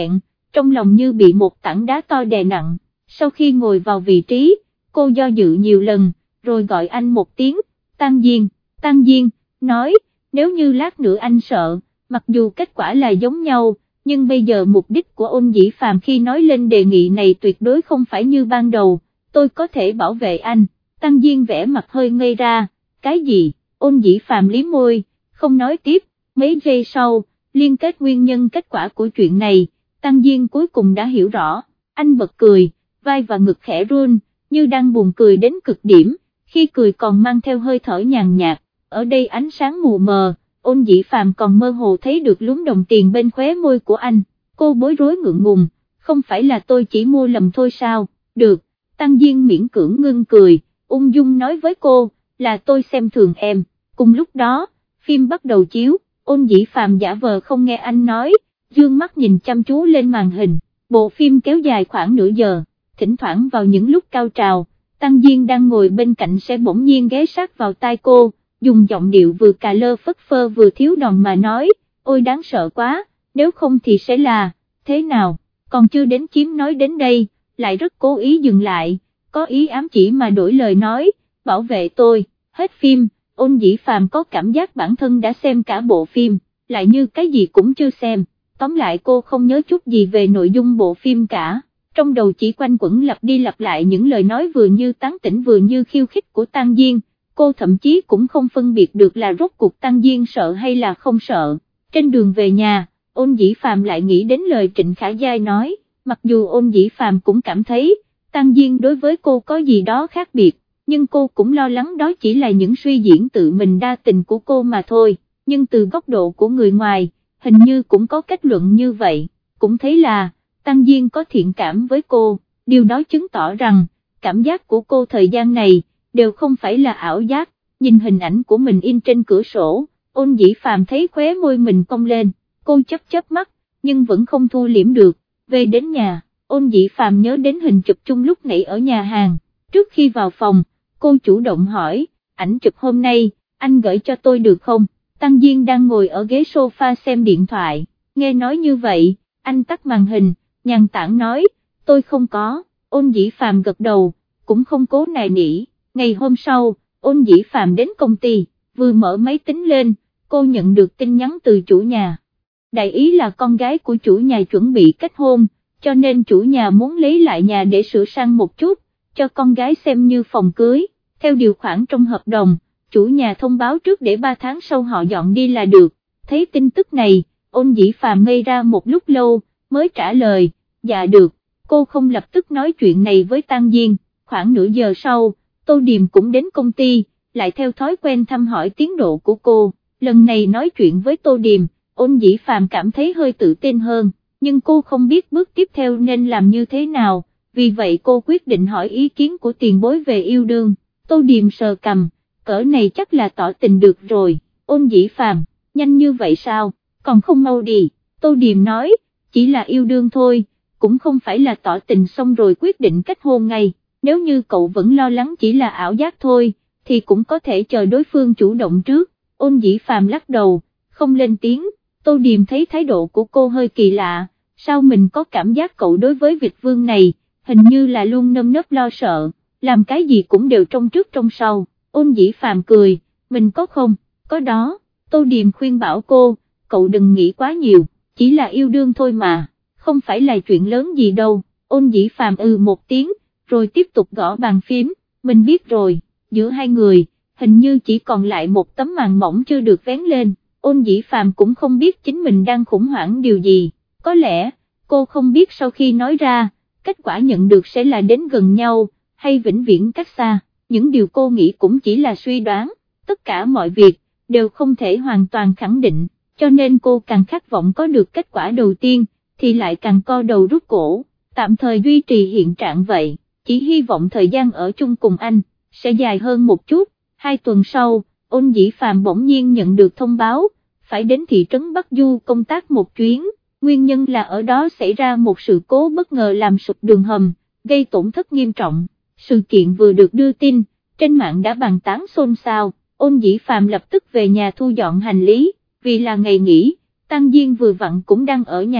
trong lòng như bị một tảng đá to đè nặng. Sau khi ngồi vào vị trí, cô do dự nhiều lần, rồi gọi anh một tiếng, Tăng Diên, Tăng Diên, nói, nếu như lát nữa anh sợ, mặc dù kết quả là giống nhau, nhưng bây giờ mục đích của Ôn Dĩ Phàm khi nói lên đề nghị này tuyệt đối không phải như ban đầu, tôi có thể bảo vệ anh. Tăng Diên vẽ mặt hơi ngây ra, cái gì? Ôn Dĩ Phàm liếm môi, không nói tiếp, mấy giây sau, liên kết nguyên nhân kết quả của chuyện này, Tăng Diên cuối cùng đã hiểu rõ, anh bật cười, vai và ngực khẽ run, như đang buồn cười đến cực điểm, khi cười còn mang theo hơi thở nhàn nhạt, ở đây ánh sáng mù mờ, Ôn Dĩ Phàm còn mơ hồ thấy được lúm đồng tiền bên khóe môi của anh, cô bối rối ngượng ngùng, không phải là tôi chỉ mua lầm thôi sao, được, Tăng Diên miễn cưỡng ngưng cười, ung dung nói với cô, là tôi xem thường em, cùng lúc đó, phim bắt đầu chiếu, Ôn Dĩ Phàm giả vờ không nghe anh nói, dương mắt nhìn chăm chú lên màn hình, bộ phim kéo dài khoảng nửa giờ, thỉnh thoảng vào những lúc cao trào, Tăng Diên đang ngồi bên cạnh sẽ bỗng nhiên ghé sát vào tai cô, dùng giọng điệu vừa cà lơ phất phơ vừa thiếu đòn mà nói, ôi đáng sợ quá, nếu không thì sẽ là, thế nào, còn chưa đến chiếm nói đến đây, lại rất cố ý dừng lại, có ý ám chỉ mà đổi lời nói, bảo vệ tôi, hết phim, Ôn Dĩ Phàm có cảm giác bản thân đã xem cả bộ phim, lại như cái gì cũng chưa xem, tóm lại cô không nhớ chút gì về nội dung bộ phim cả, trong đầu chỉ quanh quẩn lặp đi lặp lại những lời nói vừa như tán tỉnh vừa như khiêu khích của Tăng Diên, cô thậm chí cũng không phân biệt được là rốt cuộc Tăng Diên sợ hay là không sợ. Trên đường về nhà, Ôn Dĩ Phàm lại nghĩ đến lời Trịnh Khả Giai nói, mặc dù Ôn Dĩ Phàm cũng cảm thấy, Tăng Diên đối với cô có gì đó khác biệt, nhưng cô cũng lo lắng đó chỉ là những suy diễn tự mình đa tình của cô mà thôi, nhưng từ góc độ của người ngoài, hình như cũng có kết luận như vậy, cũng thấy là, Tăng Diên có thiện cảm với cô, điều đó chứng tỏ rằng, cảm giác của cô thời gian này, đều không phải là ảo giác, nhìn hình ảnh của mình in trên cửa sổ, Ôn Dĩ Phàm thấy khóe môi mình cong lên, cô chớp chớp mắt, nhưng vẫn không thu liễm được, về đến nhà, Ôn Dĩ Phàm nhớ đến hình chụp chung lúc nãy ở nhà hàng, trước khi vào phòng, cô chủ động hỏi, ảnh chụp hôm nay, anh gửi cho tôi được không? Tăng Diên đang ngồi ở ghế sofa xem điện thoại, nghe nói như vậy, anh tắt màn hình, nhàn tản nói, tôi không có, Ôn Dĩ Phàm gật đầu, cũng không cố nài nỉ. Ngày hôm sau, Ôn Dĩ Phàm đến công ty, vừa mở máy tính lên, cô nhận được tin nhắn từ chủ nhà. Đại ý là con gái của chủ nhà chuẩn bị kết hôn, cho nên chủ nhà muốn lấy lại nhà để sửa sang một chút, cho con gái xem như phòng cưới. Theo điều khoản trong hợp đồng, chủ nhà thông báo trước để ba tháng sau họ dọn đi là được. Thấy tin tức này, Ôn Dĩ Phàm ngây ra một lúc lâu, mới trả lời, dạ được, cô không lập tức nói chuyện này với Tăng Diên. Khoảng nửa giờ sau, Tô Điềm cũng đến công ty, lại theo thói quen thăm hỏi tiến độ của cô, lần này nói chuyện với Tô Điềm, Ôn Dĩ Phàm cảm thấy hơi tự tin hơn, nhưng cô không biết bước tiếp theo nên làm như thế nào, vì vậy cô quyết định hỏi ý kiến của tiền bối về yêu đương. Tô Điềm sờ cằm, cỡ này chắc là tỏ tình được rồi, Ôn Dĩ Phàm, nhanh như vậy sao, còn không mau đi, Tô Điềm nói, chỉ là yêu đương thôi, cũng không phải là tỏ tình xong rồi quyết định kết hôn ngay, nếu như cậu vẫn lo lắng chỉ là ảo giác thôi, thì cũng có thể chờ đối phương chủ động trước. Ôn Dĩ Phàm lắc đầu, không lên tiếng. Tô Điềm thấy thái độ của cô hơi kỳ lạ, sao mình có cảm giác cậu đối với Việt Vương này, hình như là luôn nơm nớp lo sợ, làm cái gì cũng đều trong trước trong sau. Ôn Dĩ Phàm cười, mình có không, có đó. Tô Điềm khuyên bảo cô, cậu đừng nghĩ quá nhiều, chỉ là yêu đương thôi mà, không phải là chuyện lớn gì đâu. Ôn Dĩ Phàm ừ một tiếng, rồi tiếp tục gõ bàn phím, mình biết rồi, giữa hai người, hình như chỉ còn lại một tấm màn mỏng chưa được vén lên. Ôn Dĩ Phàm cũng không biết chính mình đang khủng hoảng điều gì, có lẽ, cô không biết sau khi nói ra, kết quả nhận được sẽ là đến gần nhau, hay vĩnh viễn cách xa, những điều cô nghĩ cũng chỉ là suy đoán, tất cả mọi việc, đều không thể hoàn toàn khẳng định, cho nên cô càng khát vọng có được kết quả đầu tiên, thì lại càng co đầu rút cổ, tạm thời duy trì hiện trạng vậy, chỉ hy vọng thời gian ở chung cùng anh, sẽ dài hơn một chút. Hai tuần sau, Ôn Dĩ Phàm bỗng nhiên nhận được thông báo, phải đến thị trấn Bắc Du công tác một chuyến, nguyên nhân là ở đó xảy ra một sự cố bất ngờ làm sụp đường hầm, gây tổn thất nghiêm trọng. Sự kiện vừa được đưa tin, trên mạng đã bàn tán xôn xao, Ôn Dĩ Phàm lập tức về nhà thu dọn hành lý, vì là ngày nghỉ, Tăng Diên vừa vặn cũng đang ở nhà,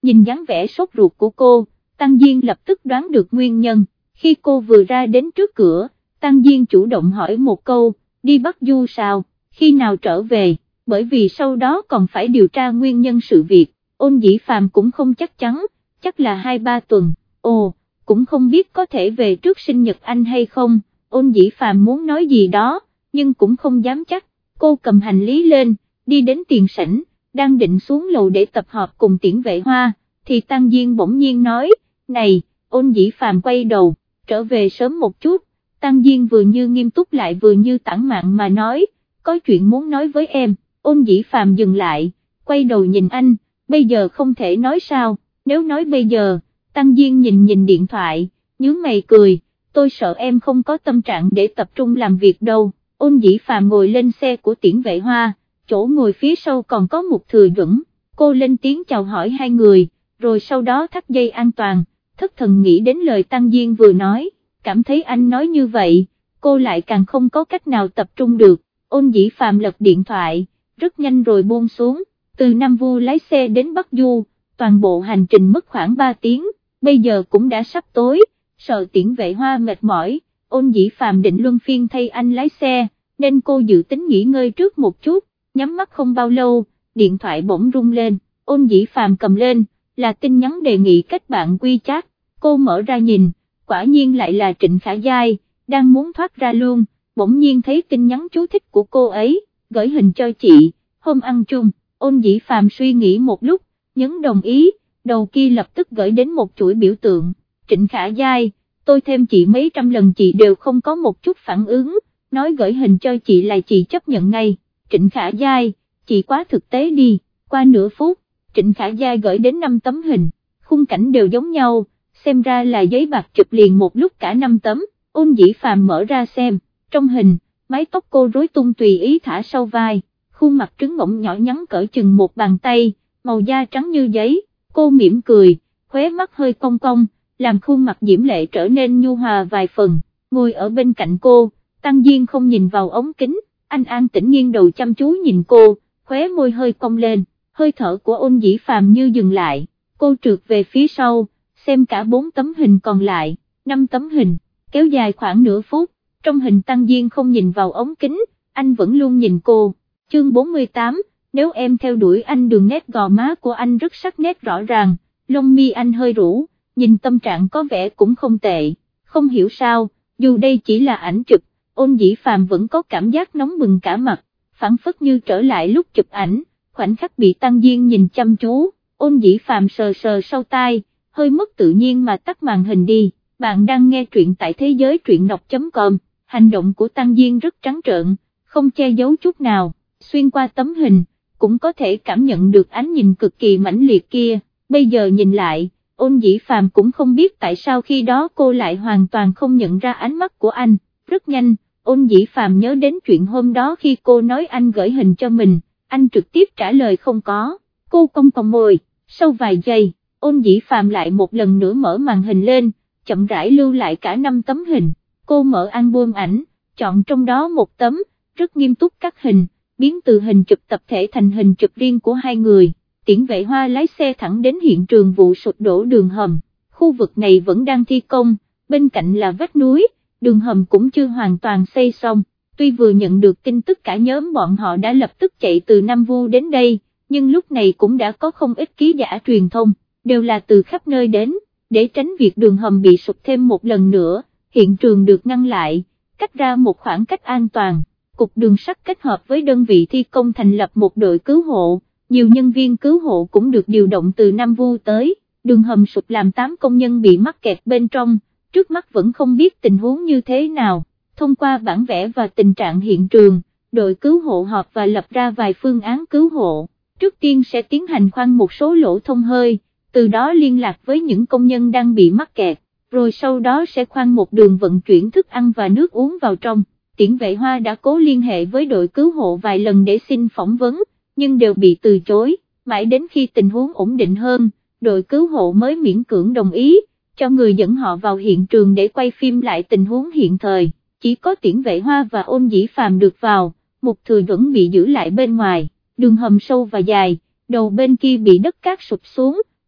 nhìn dáng vẻ sốt ruột của cô, Tăng Diên lập tức đoán được nguyên nhân, khi cô vừa ra đến trước cửa, Tăng Diên chủ động hỏi một câu, đi Bắc Du sao, khi nào trở về, bởi vì sau đó còn phải điều tra nguyên nhân sự việc, Ôn Dĩ Phàm cũng không chắc chắn, chắc là hai ba tuần, ồ, cũng không biết có thể về trước sinh nhật anh hay không, Ôn Dĩ Phàm muốn nói gì đó, nhưng cũng không dám chắc, cô cầm hành lý lên, đi đến tiền sảnh, đang định xuống lầu để tập hợp cùng Tiễn Vệ Hoa, thì Tăng Diên bỗng nhiên nói, này, Ôn Dĩ Phàm quay đầu, trở về sớm một chút, Tăng Diên vừa như nghiêm túc lại vừa như tản mạn mà nói, có chuyện muốn nói với em, Ôn Dĩ Phàm dừng lại, quay đầu nhìn anh, bây giờ không thể nói sao, nếu nói bây giờ, Tăng Diên nhìn nhìn điện thoại, nhướng mày cười, tôi sợ em không có tâm trạng để tập trung làm việc đâu, Ôn Dĩ Phàm ngồi lên xe của Tiễn Vệ Hoa, chỗ ngồi phía sau còn có một Thừa Duẩn, cô lên tiếng chào hỏi hai người, rồi sau đó thắt dây an toàn, thất thần nghĩ đến lời Tăng Diên vừa nói, cảm thấy anh nói như vậy, cô lại càng không có cách nào tập trung được, Ôn Dĩ Phàm lật điện thoại, rất nhanh rồi buông xuống, từ Nam Vu lái xe đến Bắc Du, toàn bộ hành trình mất khoảng ba tiếng, bây giờ cũng đã sắp tối, sợ Tiễn Vệ Hoa mệt mỏi, Ôn Dĩ Phàm định luân phiên thay anh lái xe, nên cô dự tính nghỉ ngơi trước một chút, nhắm mắt không bao lâu, điện thoại bỗng rung lên, Ôn Dĩ Phàm cầm lên, là tin nhắn đề nghị kết bạn WeChat, cô mở ra nhìn, quả nhiên lại là Trịnh Khả Giai, đang muốn thoát ra luôn, bỗng nhiên thấy tin nhắn chú thích của cô ấy, gửi hình cho chị, hôm ăn chung, Ôn Dĩ Phàm suy nghĩ một lúc, nhấn đồng ý, đầu kia lập tức gửi đến một chuỗi biểu tượng, Trịnh Khả Giai, tôi thêm chị mấy trăm lần chị đều không có một chút phản ứng, nói gửi hình cho chị là chị chấp nhận ngay, Trịnh Khả Giai, chị quá thực tế đi, qua nửa phút, Trịnh Khả Giai gửi đến năm tấm hình, khung cảnh đều giống nhau, xem ra là giấy bạc chụp liền một lúc cả năm tấm, Ôn Dĩ Phàm mở ra xem, trong hình, mái tóc cô rối tung tùy ý thả sau vai, khuôn mặt trứng ngỗng nhỏ nhắn cỡ chừng một bàn tay, màu da trắng như giấy, cô mỉm cười, khóe mắt hơi cong cong, làm khuôn mặt diễm lệ trở nên nhu hòa vài phần, ngồi ở bên cạnh cô, Tăng Diên không nhìn vào ống kính, anh an tĩnh nghiêng đầu chăm chú nhìn cô, khóe môi hơi cong lên, hơi thở của Ôn Dĩ Phàm như dừng lại, cô trượt về phía sau, xem cả bốn tấm hình còn lại, năm tấm hình, kéo dài khoảng nửa phút, trong hình Tăng Diên không nhìn vào ống kính, anh vẫn luôn nhìn cô, chương bốn mươi tám, nếu em theo đuổi anh đường nét gò má của anh rất sắc nét rõ ràng, lông mi anh hơi rũ, nhìn tâm trạng có vẻ cũng không tệ, không hiểu sao, dù đây chỉ là ảnh chụp, Ôn Dĩ Phàm vẫn có cảm giác nóng bừng cả mặt, phảng phất như trở lại lúc chụp ảnh, khoảnh khắc bị Tăng Diên nhìn chăm chú, Ôn Dĩ Phàm sờ sờ sau tai, hơi mất tự nhiên mà tắt màn hình đi, bạn đang nghe truyện tại thế giới truyện đọc chấm com, hành động của Tăng Diên rất trắng trợn, không che giấu chút nào, xuyên qua tấm hình, cũng có thể cảm nhận được ánh nhìn cực kỳ mãnh liệt kia, bây giờ nhìn lại, Ôn Dĩ Phàm cũng không biết tại sao khi đó cô lại hoàn toàn không nhận ra ánh mắt của anh, rất nhanh, Ôn Dĩ Phàm nhớ đến chuyện hôm đó khi cô nói anh gửi hình cho mình, anh trực tiếp trả lời không có, cô cong cong môi, sau vài giây, Ôn Dĩ Phàm lại một lần nữa mở màn hình lên, chậm rãi lưu lại cả năm tấm hình, cô mở album ảnh, chọn trong đó một tấm, rất nghiêm túc cắt hình, biến từ hình chụp tập thể thành hình chụp riêng của hai người. Tiễn Vệ Hoa lái xe thẳng đến hiện trường vụ sụp đổ đường hầm, khu vực này vẫn đang thi công, bên cạnh là vách núi, đường hầm cũng chưa hoàn toàn xây xong, tuy vừa nhận được tin tức cả nhóm bọn họ đã lập tức chạy từ Nam Vu đến đây, nhưng lúc này cũng đã có không ít ký giả truyền thông, đều là từ khắp nơi đến, để tránh việc đường hầm bị sụp thêm một lần nữa, hiện trường được ngăn lại, cách ra một khoảng cách an toàn, cục đường sắt kết hợp với đơn vị thi công thành lập một đội cứu hộ. Nhiều nhân viên cứu hộ cũng được điều động từ Nam Vu tới, đường hầm sụp làm tám công nhân bị mắc kẹt bên trong, trước mắt vẫn không biết tình huống như thế nào, thông qua bản vẽ và tình trạng hiện trường, đội cứu hộ họp và lập ra vài phương án cứu hộ, trước tiên sẽ tiến hành khoan một số lỗ thông hơi, từ đó liên lạc với những công nhân đang bị mắc kẹt, rồi sau đó sẽ khoan một đường vận chuyển thức ăn và nước uống vào trong. Tiễn Vệ Hoa đã cố liên hệ với đội cứu hộ vài lần để xin phỏng vấn, nhưng đều bị từ chối, mãi đến khi tình huống ổn định hơn, đội cứu hộ mới miễn cưỡng đồng ý, cho người dẫn họ vào hiện trường để quay phim lại tình huống hiện thời, chỉ có Tiễn Vệ Hoa và Ôn Dĩ Phàm được vào, Mục Thừa Duẩn bị giữ lại bên ngoài, đường hầm sâu và dài, đầu bên kia bị đất cát sụp xuống,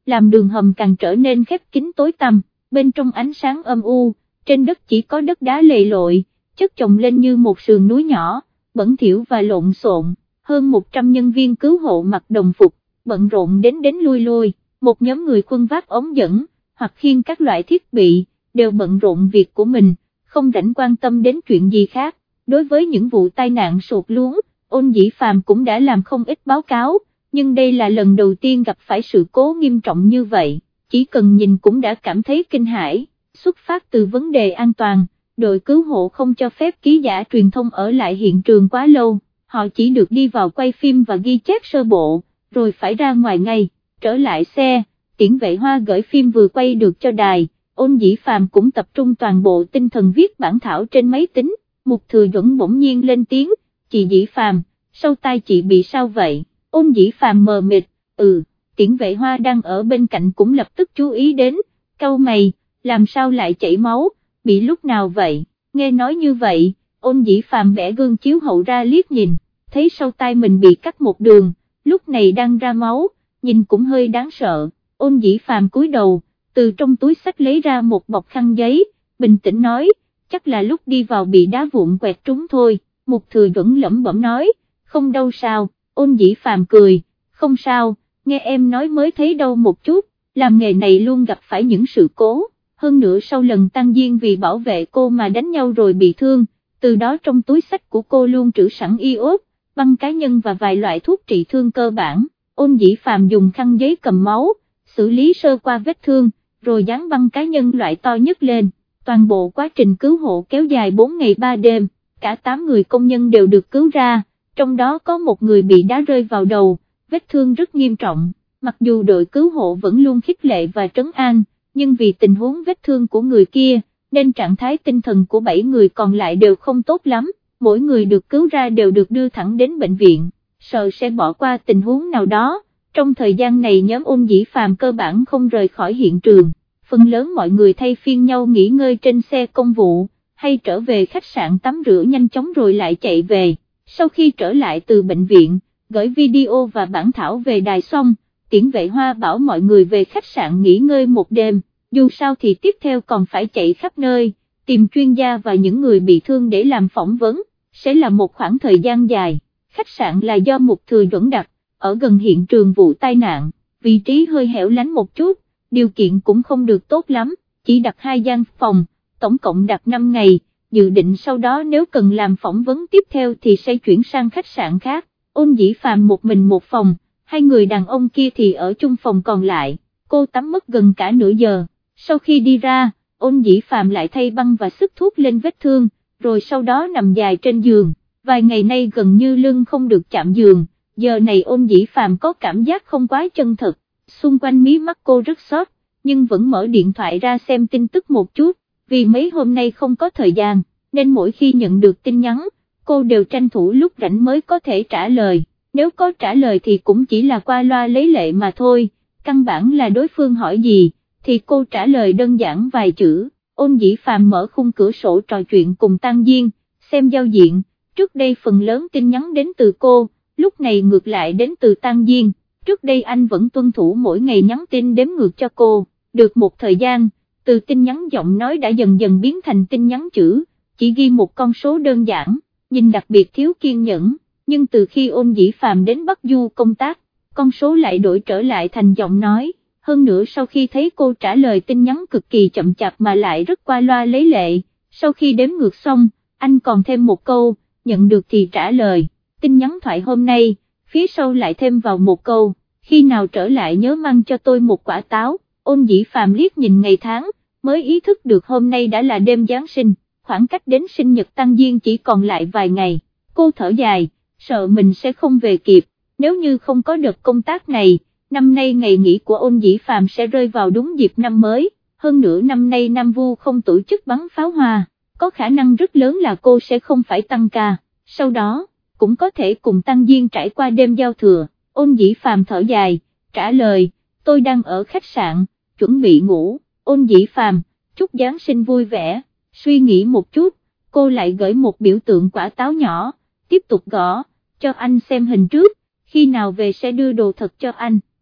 làm đường hầm càng trở nên khép kín tối tăm, bên trong ánh sáng âm u, trên đất chỉ có đất đá lầy lội, chất chồng lên như một sườn núi nhỏ, bẩn thỉu và lộn xộn, hơn một trăm nhân viên cứu hộ mặc đồng phục, bận rộn đến đến lui lui, một nhóm người quân vác ống dẫn, hoặc khiêng các loại thiết bị, đều bận rộn việc của mình, không rảnh quan tâm đến chuyện gì khác. Đối với những vụ tai nạn sụt lún, Ôn Dĩ Phàm cũng đã làm không ít báo cáo, nhưng đây là lần đầu tiên gặp phải sự cố nghiêm trọng như vậy, chỉ cần nhìn cũng đã cảm thấy kinh hãi. Xuất phát từ vấn đề an toàn, đội cứu hộ không cho phép ký giả truyền thông ở lại hiện trường quá lâu, họ chỉ được đi vào quay phim và ghi chép sơ bộ, rồi phải ra ngoài ngay. Trở lại xe, Tiễn Vệ Hoa gửi phim vừa quay được cho đài, Ôn Dĩ Phàm cũng tập trung toàn bộ tinh thần viết bản thảo trên máy tính. Mục Thừa Duẩn bỗng nhiên lên tiếng, chị Dĩ Phàm, sau tai chị bị sao vậy? Ôn Dĩ Phàm mờ mịt, ừ, Tiễn Vệ Hoa đang ở bên cạnh cũng lập tức chú ý đến, cau mày, làm sao lại chảy máu, bị lúc nào vậy? Nghe nói như vậy, Ôn Dĩ Phàm bẻ gương chiếu hậu ra liếc nhìn, thấy sau tai mình bị cắt một đường, lúc này đang ra máu, nhìn cũng hơi đáng sợ. Ôn Dĩ Phàm cúi đầu, từ trong túi xách lấy ra một bọc khăn giấy, bình tĩnh nói, chắc là lúc đi vào bị đá vụn quẹt trúng thôi. Mục Thừa Duẩn lẩm bẩm nói, không đau sao? Ôn Dĩ Phàm cười, không sao, nghe em nói mới thấy đau một chút, làm nghề này luôn gặp phải những sự cố, hơn nữa sau lần Tăng Diên vì bảo vệ cô mà đánh nhau rồi bị thương, từ đó trong túi xách của cô luôn trữ sẵn iốt, băng cá nhân và vài loại thuốc trị thương cơ bản. Ôn Dĩ Phàm dùng khăn giấy cầm máu, xử lý sơ qua vết thương, rồi dán băng cá nhân loại to nhất lên. Toàn bộ quá trình cứu hộ kéo dài bốn ngày ba đêm, cả tám người công nhân đều được cứu ra, trong đó có một người bị đá rơi vào đầu, vết thương rất nghiêm trọng. Mặc dù đội cứu hộ vẫn luôn khích lệ và trấn an, nhưng vì tình huống vết thương của người kia, nên trạng thái tinh thần của bảy người còn lại đều không tốt lắm, mỗi người được cứu ra đều được đưa thẳng đến bệnh viện, sợ sẽ bỏ qua tình huống nào đó. Trong thời gian này nhóm Ôn Dĩ Phàm cơ bản không rời khỏi hiện trường, phần lớn mọi người thay phiên nhau nghỉ ngơi trên xe công vụ, hay trở về khách sạn tắm rửa nhanh chóng rồi lại chạy về. Sau khi trở lại từ bệnh viện, gửi video và bản thảo về đài xong, Tiễn Vệ Hoa bảo mọi người về khách sạn nghỉ ngơi một đêm, dù sao thì tiếp theo còn phải chạy khắp nơi, tìm chuyên gia và những người bị thương để làm phỏng vấn, sẽ là một khoảng thời gian dài. Khách sạn là do Mục Thừa Duẩn đặt, ở gần hiện trường vụ tai nạn, vị trí hơi hẻo lánh một chút, điều kiện cũng không được tốt lắm, chỉ đặt hai gian phòng, tổng cộng đặt năm ngày, dự định sau đó nếu cần làm phỏng vấn tiếp theo thì sẽ chuyển sang khách sạn khác. Ôn Dĩ Phàm một mình một phòng, hai người đàn ông kia thì ở chung phòng còn lại. Cô tắm mất gần cả nửa giờ, sau khi đi ra, Ôn Dĩ Phàm lại thay băng và sức thuốc lên vết thương, rồi sau đó nằm dài trên giường. Vài ngày nay gần như lưng không được chạm giường, giờ này Ôn Dĩ Phàm có cảm giác không quá chân thật, xung quanh mí mắt cô rất xót, nhưng vẫn mở điện thoại ra xem tin tức một chút, vì mấy hôm nay không có thời gian, nên mỗi khi nhận được tin nhắn, cô đều tranh thủ lúc rảnh mới có thể trả lời, nếu có trả lời thì cũng chỉ là qua loa lấy lệ mà thôi, căn bản là đối phương hỏi gì, thì cô trả lời đơn giản vài chữ. Ôn Dĩ Phàm mở khung cửa sổ trò chuyện cùng Tăng Diên, xem giao diện, trước đây phần lớn tin nhắn đến từ cô, lúc này ngược lại đến từ Tăng Diên, trước đây anh vẫn tuân thủ mỗi ngày nhắn tin đếm ngược cho cô, được một thời gian, từ tin nhắn giọng nói đã dần dần biến thành tin nhắn chữ, chỉ ghi một con số đơn giản, nhìn đặc biệt thiếu kiên nhẫn, nhưng từ khi Ôn Dĩ Phàm đến Bắc Du công tác, con số lại đổi trở lại thành giọng nói, hơn nữa sau khi thấy cô trả lời tin nhắn cực kỳ chậm chạp mà lại rất qua loa lấy lệ, sau khi đếm ngược xong, anh còn thêm một câu, nhận được thì trả lời, tin nhắn thoại hôm nay, phía sau lại thêm vào một câu, khi nào trở lại nhớ mang cho tôi một quả táo. Ôn Dĩ Phàm liếc nhìn ngày tháng, mới ý thức được hôm nay đã là đêm Giáng sinh, khoảng cách đến sinh nhật Tăng Diên chỉ còn lại vài ngày, cô thở dài, sợ mình sẽ không về kịp, nếu như không có đợt công tác này, năm nay ngày nghỉ của Ôn Dĩ Phàm sẽ rơi vào đúng dịp năm mới, hơn nữa năm nay Nam Vu không tổ chức bắn pháo hoa, có khả năng rất lớn là cô sẽ không phải tăng ca, sau đó, cũng có thể cùng Tăng Diên trải qua đêm giao thừa. Ôn Dĩ Phàm thở dài, trả lời, tôi đang ở khách sạn, chuẩn bị ngủ. Ôn Dĩ Phàm, chúc Giáng sinh vui vẻ. Suy nghĩ một chút, cô lại gửi một biểu tượng quả táo nhỏ, tiếp tục gõ, cho anh xem hình trước, khi nào về sẽ đưa đồ thật cho anh.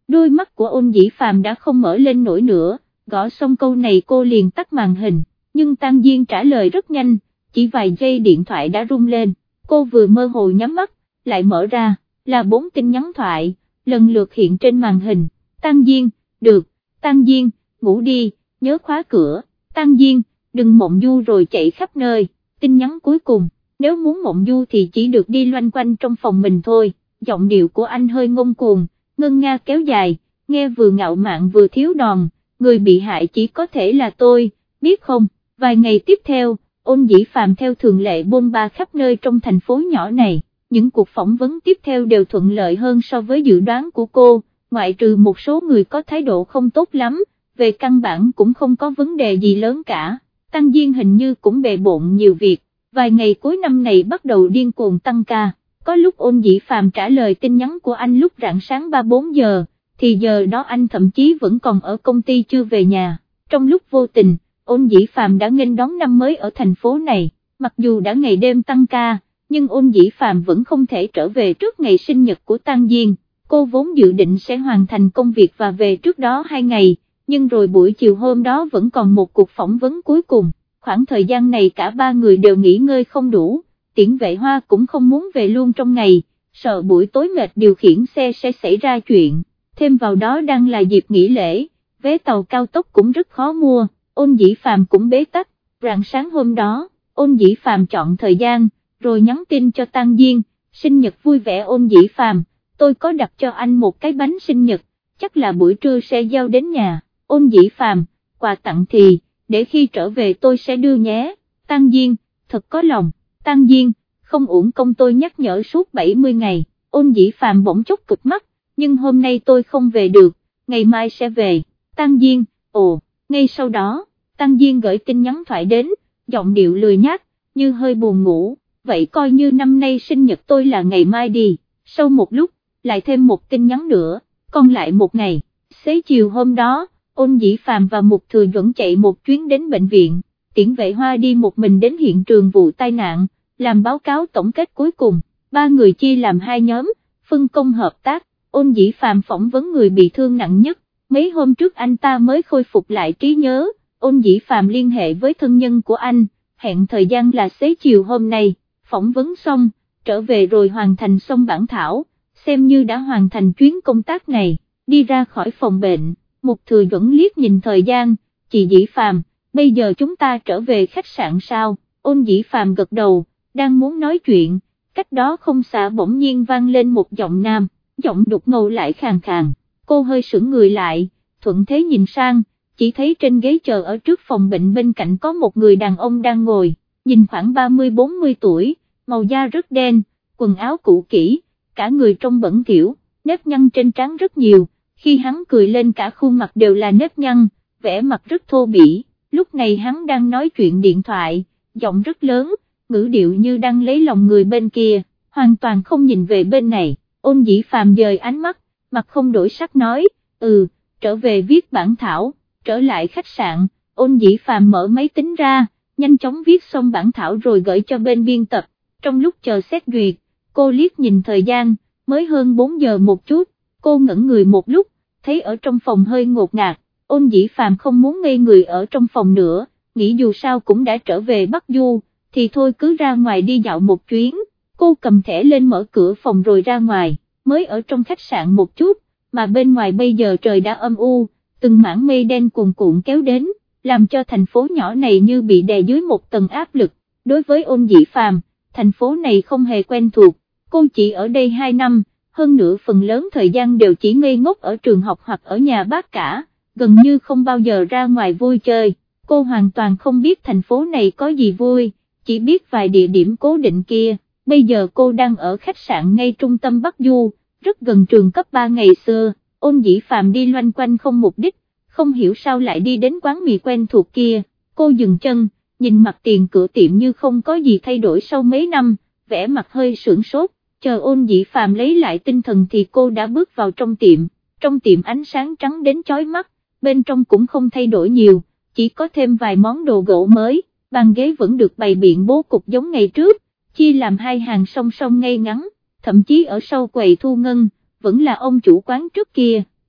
đôi mắt của Ôn Dĩ Phàm đã không mở lên nổi nữa, gõ xong câu này cô liền tắt màn hình, nhưng Tang Diên trả lời rất nhanh, chỉ vài giây điện thoại đã rung lên, cô vừa mơ hồ nhắm mắt, lại mở ra, là bốn tin nhắn thoại, lần lượt hiện trên màn hình, Tang Diên, được, Tang Diên, ngủ đi, nhớ khóa cửa, Tang Diên, đừng mộng du rồi chạy khắp nơi, tin nhắn cuối cùng, nếu muốn mộng du thì chỉ được đi loanh quanh trong phòng mình thôi, giọng điệu của anh hơi ngông cuồng, ngân nga kéo dài, nghe vừa ngạo mạn vừa thiếu đòn, người bị hại chỉ có thể là tôi, biết không, vài ngày tiếp theo, Ôn Dĩ Phàm theo thường lệ bôn ba khắp nơi trong thành phố nhỏ này, những cuộc phỏng vấn tiếp theo đều thuận lợi hơn so với dự đoán của cô, ngoại trừ một số người có thái độ không tốt lắm, về căn bản cũng không có vấn đề gì lớn cả, Tăng Diên hình như cũng bề bộn nhiều việc, vài ngày cuối năm này bắt đầu điên cuồng tăng ca, có lúc Ôn Dĩ Phàm trả lời tin nhắn của anh lúc rạng sáng ba bốn giờ, thì giờ đó anh thậm chí vẫn còn ở công ty chưa về nhà, trong lúc vô tình, Ôn Dĩ Phàm đã nghênh đón năm mới ở thành phố này, mặc dù đã ngày đêm tăng ca, nhưng Ôn Dĩ Phàm vẫn không thể trở về trước ngày sinh nhật của Tang Diên, cô vốn dự định sẽ hoàn thành công việc và về trước đó hai ngày, nhưng rồi buổi chiều hôm đó vẫn còn một cuộc phỏng vấn cuối cùng, khoảng thời gian này cả ba người đều nghỉ ngơi không đủ, Tiễn Vệ Hoa cũng không muốn về luôn trong ngày, sợ buổi tối mệt điều khiển xe sẽ xảy ra chuyện, thêm vào đó đang là dịp nghỉ lễ, vé tàu cao tốc cũng rất khó mua, Ôn Dĩ Phàm cũng bế tắc, rạng sáng hôm đó, Ôn Dĩ Phàm chọn thời gian, rồi nhắn tin cho Tang Diên, sinh nhật vui vẻ Ôn Dĩ Phàm, tôi có đặt cho anh một cái bánh sinh nhật, chắc là buổi trưa sẽ giao đến nhà, Ôn Dĩ Phàm, quà tặng thì, để khi trở về tôi sẽ đưa nhé, Tang Diên, thật có lòng, Tang Diên, không uổng công tôi nhắc nhở suốt bảy mươi ngày, Ôn Dĩ Phàm bỗng chốc cực mắt, nhưng hôm nay tôi không về được, ngày mai sẽ về, Tang Diên, ồ, ngay sau đó, Tang Diên gửi tin nhắn thoại đến, giọng điệu lười nhác, như hơi buồn ngủ, vậy coi như năm nay sinh nhật tôi là ngày mai đi, sau một lúc, lại thêm một tin nhắn nữa, còn lại một ngày, xế chiều hôm đó, Ôn Dĩ Phàm và Mục Thừa Duẩn chạy một chuyến đến bệnh viện, Tiễn Vệ Hoa đi một mình đến hiện trường vụ tai nạn, làm báo cáo tổng kết cuối cùng, ba người chia làm hai nhóm, phân công hợp tác, Ôn Dĩ Phàm phỏng vấn người bị thương nặng nhất, mấy hôm trước anh ta mới khôi phục lại trí nhớ, Ôn Dĩ Phàm liên hệ với thân nhân của anh, hẹn thời gian là xế chiều hôm nay, phỏng vấn xong, trở về rồi hoàn thành xong bản thảo, xem như đã hoàn thành chuyến công tác này, đi ra khỏi phòng bệnh, Mục Thừa Duẩn liếc nhìn thời gian, chị Dĩ Phàm, bây giờ chúng ta trở về khách sạn sao, Ôn Dĩ Phàm gật đầu, đang muốn nói chuyện, cách đó không xa bỗng nhiên vang lên một giọng nam, giọng đục ngầu lại khàn khàn, cô hơi sững người lại, thuận thế nhìn sang, chỉ thấy trên ghế chờ ở trước phòng bệnh bên cạnh có một người đàn ông đang ngồi, nhìn khoảng ba mươi bốn mươi tuổi, màu da rất đen, quần áo cũ kỹ, cả người trông bẩn thỉu, nếp nhăn trên trán rất nhiều, khi hắn cười lên cả khuôn mặt đều là nếp nhăn, vẻ mặt rất thô bỉ, lúc này hắn đang nói chuyện điện thoại, giọng rất lớn, ngữ điệu như đang lấy lòng người bên kia, hoàn toàn không nhìn về bên này, Ôn Dĩ Phàm dời ánh mắt, mặt không đổi sắc nói, ừ, trở về viết bản thảo, trở lại khách sạn, Ôn Dĩ Phàm mở máy tính ra, nhanh chóng viết xong bản thảo rồi gửi cho bên biên tập, trong lúc chờ xét duyệt, cô liếc nhìn thời gian, mới hơn bốn giờ một chút, cô ngẩn người một lúc, thấy ở trong phòng hơi ngột ngạt, Ôn Dĩ Phàm không muốn ngây người ở trong phòng nữa, nghĩ dù sao cũng đã trở về Bắc Du, thì thôi cứ ra ngoài đi dạo một chuyến, cô cầm thẻ lên mở cửa phòng rồi ra ngoài, mới ở trong khách sạn một chút, mà bên ngoài bây giờ trời đã âm u, từng mảng mây đen cuồn cuộn kéo đến, làm cho thành phố nhỏ này như bị đè dưới một tầng áp lực, đối với Ôn Dĩ Phàm, thành phố này không hề quen thuộc, cô chỉ ở đây hai năm, hơn nữa phần lớn thời gian đều chỉ ngây ngốc ở trường học hoặc ở nhà bác cả, gần như không bao giờ ra ngoài vui chơi, cô hoàn toàn không biết thành phố này có gì vui, chỉ biết vài địa điểm cố định kia, bây giờ cô đang ở khách sạn ngay trung tâm Bắc Du, rất gần trường cấp ba ngày xưa, Ôn Dĩ Phàm đi loanh quanh không mục đích, không hiểu sao lại đi đến quán mì quen thuộc kia, cô dừng chân, nhìn mặt tiền cửa tiệm như không có gì thay đổi sau mấy năm, vẻ mặt hơi sửng sốt, chờ Ôn Dĩ Phàm lấy lại tinh thần thì cô đã bước vào trong tiệm, trong tiệm ánh sáng trắng đến chói mắt, bên trong cũng không thay đổi nhiều, chỉ có thêm vài món đồ gỗ mới, bàn ghế vẫn được bày biện bố cục giống ngày trước, chia làm hai hàng song song ngay ngắn, thậm chí ở sau quầy thu ngân, vẫn là ông chủ quán trước kia,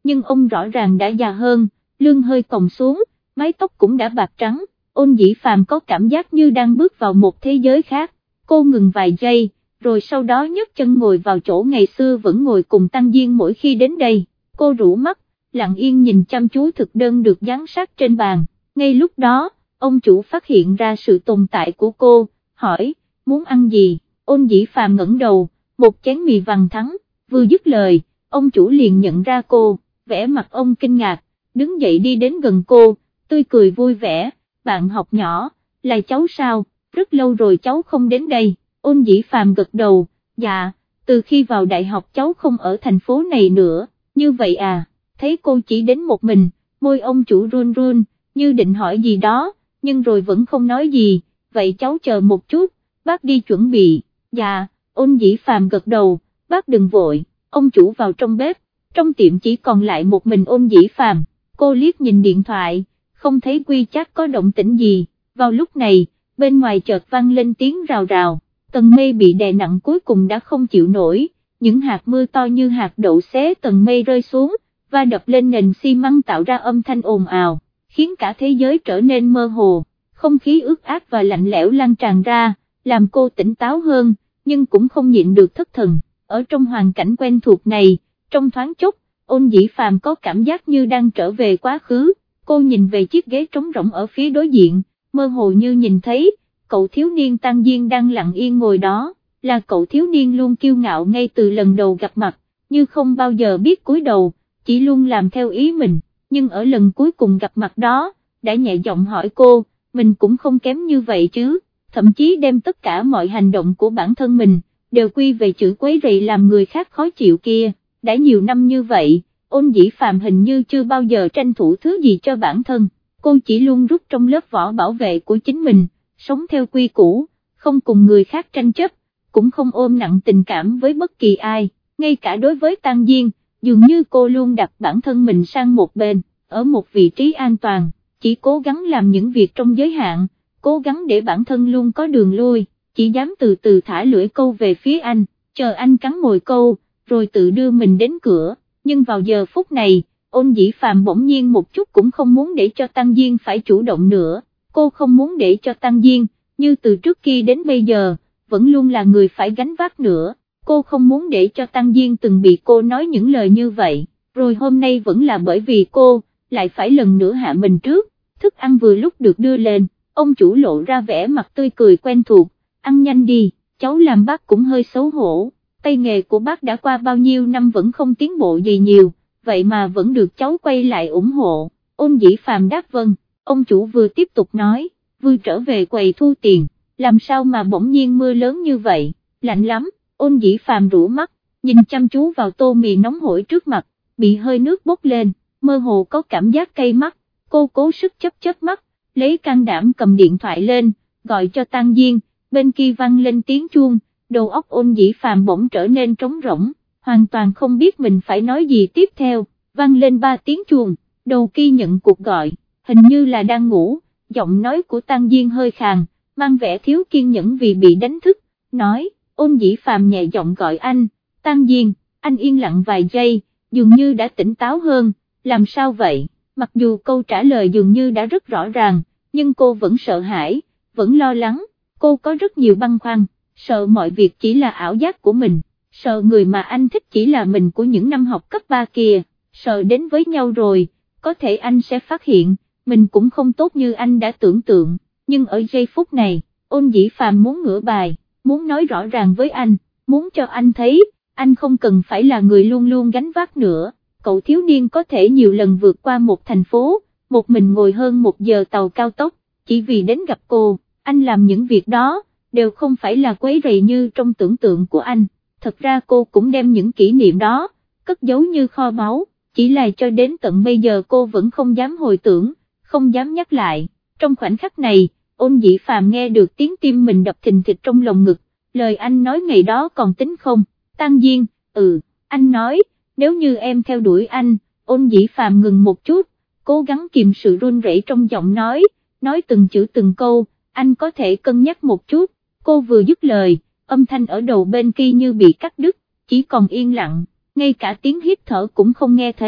nhưng ông rõ ràng đã già hơn, lưng hơi còng xuống, mái tóc cũng đã bạc trắng. Ôn Dĩ Phàm có cảm giác như đang bước vào một thế giới khác. Cô ngừng vài giây, rồi sau đó nhấc chân ngồi vào chỗ ngày xưa vẫn ngồi cùng Tăng Diên mỗi khi đến đây. Cô rũ mắt, lặng yên nhìn chăm chú thực đơn được dán sát trên bàn. Ngay lúc đó, ông chủ phát hiện ra sự tồn tại của cô, hỏi, muốn ăn gì? Ôn Dĩ Phàm ngẩng đầu, một chén mì vàng thắng, vừa dứt lời, ông chủ liền nhận ra cô, vẻ mặt ông kinh ngạc, đứng dậy đi đến gần cô, tươi cười vui vẻ, bạn học nhỏ, là cháu sao, rất lâu rồi cháu không đến đây. Ôn Dĩ Phàm gật đầu, dạ, từ khi vào đại học cháu không ở thành phố này nữa. Như vậy à? Thấy cô chỉ đến một mình, môi ông chủ run run, như định hỏi gì đó, nhưng rồi vẫn không nói gì. Vậy cháu chờ một chút, bác đi chuẩn bị. Dạ. Ôn Dĩ Phàm gật đầu, bác đừng vội. Ông chủ vào trong bếp, trong tiệm chỉ còn lại một mình Ôn Dĩ Phàm. Cô liếc nhìn điện thoại, không thấy Quy Chắc có động tĩnh gì. Vào lúc này, bên ngoài chợt vang lên tiếng rào rào, tầng mây bị đè nặng cuối cùng đã không chịu nổi, những hạt mưa to như hạt đậu xé tầng mây rơi xuống, và đập lên nền xi măng tạo ra âm thanh ồn ào, khiến cả thế giới trở nên mơ hồ. Không khí ướt át và lạnh lẽo lan tràn ra, làm cô tỉnh táo hơn, nhưng cũng không nhịn được thất thần. Ở trong hoàn cảnh quen thuộc này, trong thoáng chốc, Ôn Dĩ Phàm có cảm giác như đang trở về quá khứ. Cô nhìn về chiếc ghế trống rỗng ở phía đối diện, mơ hồ như nhìn thấy cậu thiếu niên Tăng Diên đang lặng yên ngồi đó, là cậu thiếu niên luôn kiêu ngạo ngay từ lần đầu gặp mặt, như không bao giờ biết cúi đầu, chỉ luôn làm theo ý mình, nhưng ở lần cuối cùng gặp mặt đó, đã nhẹ giọng hỏi cô, mình cũng không kém như vậy chứ, thậm chí đem tất cả mọi hành động của bản thân mình, đều quy về chữ quấy rầy làm người khác khó chịu kia. Đã nhiều năm như vậy, Ôn Dĩ Phàm hình như chưa bao giờ tranh thủ thứ gì cho bản thân, cô chỉ luôn rút trong lớp vỏ bảo vệ của chính mình, sống theo quy củ, không cùng người khác tranh chấp, cũng không ôm nặng tình cảm với bất kỳ ai, ngay cả đối với Tăng Diên, dường như cô luôn đặt bản thân mình sang một bên, ở một vị trí an toàn, chỉ cố gắng làm những việc trong giới hạn, cố gắng để bản thân luôn có đường lui, chỉ dám từ từ thả lưỡi câu về phía anh, chờ anh cắn mồi câu, rồi tự đưa mình đến cửa. Nhưng vào giờ phút này, Ôn Dĩ Phàm bỗng nhiên một chút cũng không muốn để cho Tăng Diên phải chủ động nữa, cô không muốn để cho Tăng Diên, như từ trước kia đến bây giờ, vẫn luôn là người phải gánh vác nữa, cô không muốn để cho Tăng Diên từng bị cô nói những lời như vậy, rồi hôm nay vẫn là bởi vì cô, lại phải lần nữa hạ mình trước. Thức ăn vừa lúc được đưa lên, ông chủ lộ ra vẻ mặt tươi cười quen thuộc, ăn nhanh đi, cháu làm bác cũng hơi xấu hổ. Tay nghề của bác đã qua bao nhiêu năm vẫn không tiến bộ gì nhiều, vậy mà vẫn được cháu quay lại ủng hộ. Ôn Dĩ Phàm đáp vâng, ông chủ vừa tiếp tục nói, vừa trở về quầy thu tiền, làm sao mà bỗng nhiên mưa lớn như vậy, lạnh lắm. Ôn Dĩ Phàm rũ mắt, nhìn chăm chú vào tô mì nóng hổi trước mặt, bị hơi nước bốc lên, mơ hồ có cảm giác cay mắt, cô cố sức chớp chớp mắt, lấy can đảm cầm điện thoại lên, gọi cho Tăng Diên, bên kia vang lên tiếng chuông. Đầu óc Ôn Dĩ Phàm bỗng trở nên trống rỗng, hoàn toàn không biết mình phải nói gì tiếp theo, vang lên ba tiếng chuông, đầu kia nhận cuộc gọi, hình như là đang ngủ, giọng nói của Tăng Diên hơi khàn, mang vẻ thiếu kiên nhẫn vì bị đánh thức, nói, Ôn Dĩ Phàm nhẹ giọng gọi anh, Tăng Diên, anh yên lặng vài giây, dường như đã tỉnh táo hơn, làm sao vậy, mặc dù câu trả lời dường như đã rất rõ ràng, nhưng cô vẫn sợ hãi, vẫn lo lắng, cô có rất nhiều băn khoăn. Sợ mọi việc chỉ là ảo giác của mình, sợ người mà anh thích chỉ là mình của những năm học cấp ba kia, sợ đến với nhau rồi, có thể anh sẽ phát hiện, mình cũng không tốt như anh đã tưởng tượng, nhưng ở giây phút này, Ôn Dĩ Phàm muốn ngửa bài, muốn nói rõ ràng với anh, muốn cho anh thấy, anh không cần phải là người luôn luôn gánh vác nữa, cậu thiếu niên có thể nhiều lần vượt qua một thành phố, một mình ngồi hơn một giờ tàu cao tốc, chỉ vì đến gặp cô, anh làm những việc đó đều không phải là quấy rầy như trong tưởng tượng của anh, thật ra cô cũng đem những kỷ niệm đó, cất giấu như kho báu, chỉ là cho đến tận bây giờ cô vẫn không dám hồi tưởng, không dám nhắc lại. Trong khoảnh khắc này, Ôn Dĩ Phàm nghe được tiếng tim mình đập thình thịch trong lồng ngực, lời anh nói ngày đó còn tính không? Tăng Diên, ừ, anh nói, nếu như em theo đuổi anh. Ôn Dĩ Phàm ngừng một chút, cố gắng kìm sự run rẩy trong giọng nói, nói từng chữ từng câu, anh có thể cân nhắc một chút. Cô vừa dứt lời, âm thanh ở đầu bên kia như bị cắt đứt, chỉ còn yên lặng, ngay cả tiếng hít thở cũng không nghe thấy.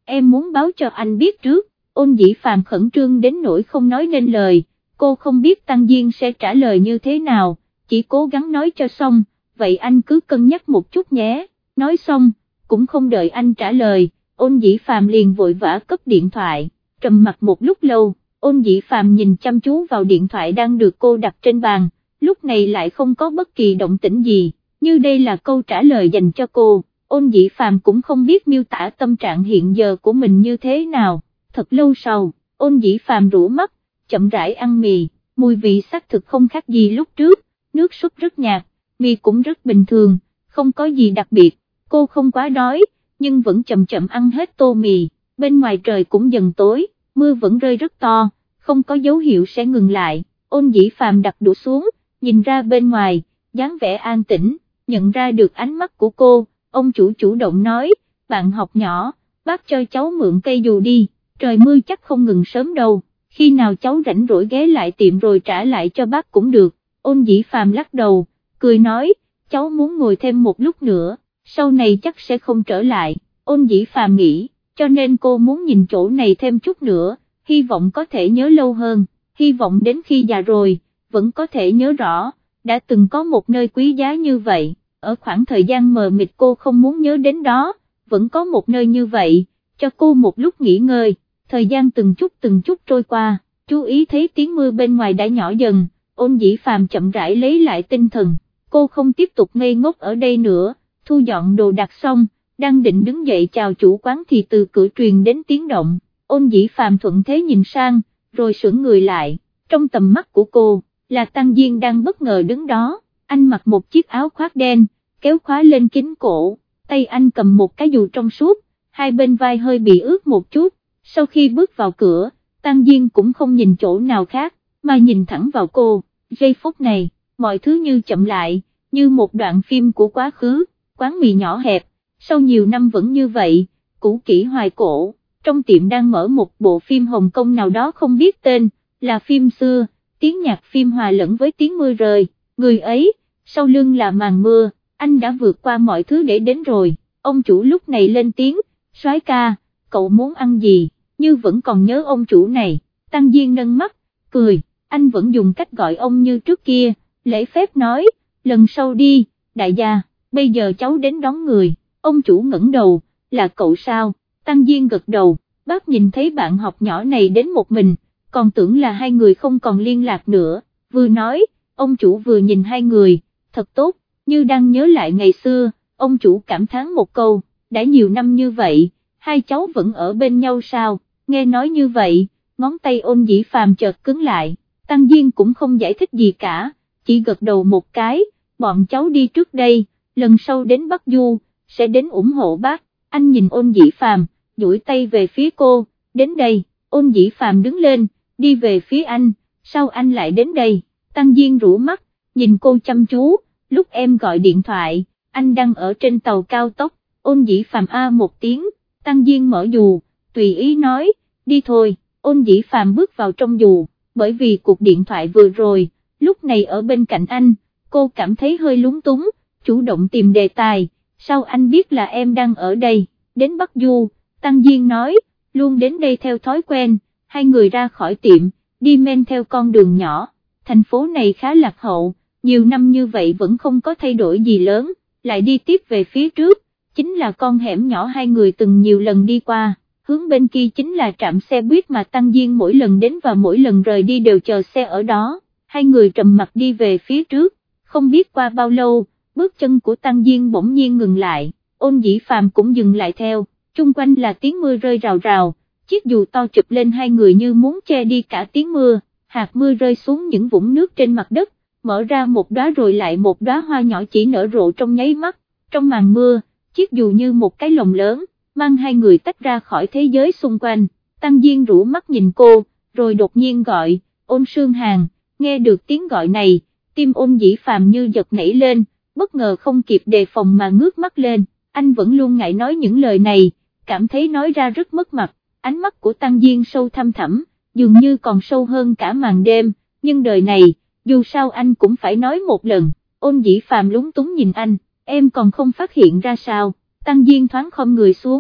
em muốn báo cho anh biết trước. Ôn Dĩ Phàm khẩn trương đến nỗi không nói nên lời, cô không biết Tăng Diên sẽ trả lời như thế nào, chỉ cố gắng nói cho xong, vậy anh cứ cân nhắc một chút nhé. Nói xong, cũng không đợi anh trả lời, Ôn Dĩ Phàm liền vội vã cấp điện thoại, trầm mặc một lúc lâu, Ôn Dĩ Phàm nhìn chăm chú vào điện thoại đang được cô đặt trên bàn, lúc này lại không có bất kỳ động tĩnh gì, như đây là câu trả lời dành cho cô. Ôn Dĩ Phàm cũng không biết miêu tả tâm trạng hiện giờ của mình như thế nào. Thật lâu sau, Ôn Dĩ Phàm rũ mắt, chậm rãi ăn mì, mùi vị xác thực không khác gì lúc trước, nước súp rất nhạt, mì cũng rất bình thường, không có gì đặc biệt, cô không quá đói, nhưng vẫn chậm chậm ăn hết tô mì. Bên ngoài trời cũng dần tối, mưa vẫn rơi rất to, không có dấu hiệu sẽ ngừng lại. Ôn Dĩ Phàm đặt đũa xuống, nhìn ra bên ngoài, dáng vẻ an tĩnh, nhận ra được ánh mắt của cô, ông chủ chủ động nói, bạn học nhỏ, bác cho cháu mượn cây dù đi, trời mưa chắc không ngừng sớm đâu, khi nào cháu rảnh rỗi ghé lại tiệm rồi trả lại cho bác cũng được. Ôn Dĩ Phàm lắc đầu, cười nói, cháu muốn ngồi thêm một lúc nữa, sau này chắc sẽ không trở lại. Ôn Dĩ Phàm nghĩ, cho nên cô muốn nhìn chỗ này thêm chút nữa, hy vọng có thể nhớ lâu hơn, hy vọng đến khi già rồi, vẫn có thể nhớ rõ, đã từng có một nơi quý giá như vậy, ở khoảng thời gian mờ mịt cô không muốn nhớ đến đó, vẫn có một nơi như vậy, cho cô một lúc nghỉ ngơi. Thời gian từng chút từng chút trôi qua, chú ý thấy tiếng mưa bên ngoài đã nhỏ dần, Ôn Dĩ Phàm chậm rãi lấy lại tinh thần, cô không tiếp tục ngây ngốc ở đây nữa, thu dọn đồ đạc xong, đang định đứng dậy chào chủ quán thì từ cửa truyền đến tiếng động. Ôn Dĩ Phàm thuận thế nhìn sang, rồi sững người lại, trong tầm mắt của cô, là Tăng Diên đang bất ngờ đứng đó, anh mặc một chiếc áo khoác đen, kéo khóa lên kín cổ, tay anh cầm một cái dù trong suốt, hai bên vai hơi bị ướt một chút. Sau khi bước vào cửa, Tăng Diên cũng không nhìn chỗ nào khác, mà nhìn thẳng vào cô. Giây phút này, mọi thứ như chậm lại, như một đoạn phim của quá khứ, quán mì nhỏ hẹp, sau nhiều năm vẫn như vậy, cũ kỹ hoài cổ, trong tiệm đang mở một bộ phim Hồng Kông nào đó không biết tên, là phim xưa, tiếng nhạc phim hòa lẫn với tiếng mưa rơi, người ấy, sau lưng là màn mưa, anh đã vượt qua mọi thứ để đến rồi. Ông chủ lúc này lên tiếng, soái ca, cậu muốn ăn gì? Như vẫn còn nhớ ông chủ này. Tăng Diên nâng mắt, cười, anh vẫn dùng cách gọi ông như trước kia, lễ phép nói, lần sau đi, đại gia, bây giờ cháu đến đón người. Ông chủ ngẩng đầu, là cậu sao? Tăng Diên gật đầu, bác nhìn thấy bạn học nhỏ này đến một mình, còn tưởng là hai người không còn liên lạc nữa, vừa nói, ông chủ vừa nhìn hai người, thật tốt, như đang nhớ lại ngày xưa. Ông chủ cảm thán một câu, đã nhiều năm như vậy, hai cháu vẫn ở bên nhau sao? Nghe nói như vậy, ngón tay Ôn Dĩ Phàm chợt cứng lại, Tăng Diên cũng không giải thích gì cả, chỉ gật đầu một cái, bọn cháu đi trước đây, lần sau đến Bắc Du, sẽ đến ủng hộ bác. Anh nhìn Ôn Dĩ Phàm, duỗi tay về phía cô, đến đây. Ôn Dĩ Phàm đứng lên, đi về phía anh, sao anh lại đến đây? Tăng Diên rũ mắt, nhìn cô chăm chú, lúc em gọi điện thoại, anh đang ở trên tàu cao tốc. Ôn Dĩ Phàm a một tiếng, Tăng Diên mở dù, tùy ý nói, đi thôi. Ôn Dĩ Phàm bước vào trong dù, bởi vì cuộc điện thoại vừa rồi, lúc này ở bên cạnh anh, cô cảm thấy hơi lúng túng, chủ động tìm đề tài, sao anh biết là em đang ở đây? Đến Bắc Du, Tăng Diên nói, luôn đến đây theo thói quen. Hai người ra khỏi tiệm, đi men theo con đường nhỏ, thành phố này khá lạc hậu, nhiều năm như vậy vẫn không có thay đổi gì lớn, lại đi tiếp về phía trước, chính là con hẻm nhỏ hai người từng nhiều lần đi qua. Hướng bên kia chính là trạm xe buýt mà Tăng Diên mỗi lần đến và mỗi lần rời đi đều chờ xe ở đó. Hai người trầm mặc đi về phía trước, không biết qua bao lâu, bước chân của Tăng Diên bỗng nhiên ngừng lại, Ôn Dĩ Phàm cũng dừng lại theo, chung quanh là tiếng mưa rơi rào rào, chiếc dù to chụp lên hai người như muốn che đi cả tiếng mưa, hạt mưa rơi xuống những vũng nước trên mặt đất, mở ra một đóa rồi lại một đóa hoa nhỏ chỉ nở rộ trong nháy mắt, trong màn mưa, chiếc dù như một cái lồng lớn, mang hai người tách ra khỏi thế giới xung quanh. Tăng Diên rũ mắt nhìn cô, rồi đột nhiên gọi, Ôn Sương Hàn. Nghe được tiếng gọi này, tim Ôn Dĩ Phàm như giật nảy lên, bất ngờ không kịp đề phòng mà ngước mắt lên, anh vẫn luôn ngại nói những lời này, cảm thấy nói ra rất mất mặt. Ánh mắt của Tăng Diên sâu thăm thẳm, dường như còn sâu hơn cả màn đêm, nhưng đời này, dù sao anh cũng phải nói một lần. Ôn Dĩ Phàm lúng túng nhìn anh, em còn không phát hiện ra sao? Tăng Diên thoáng khom người xuống,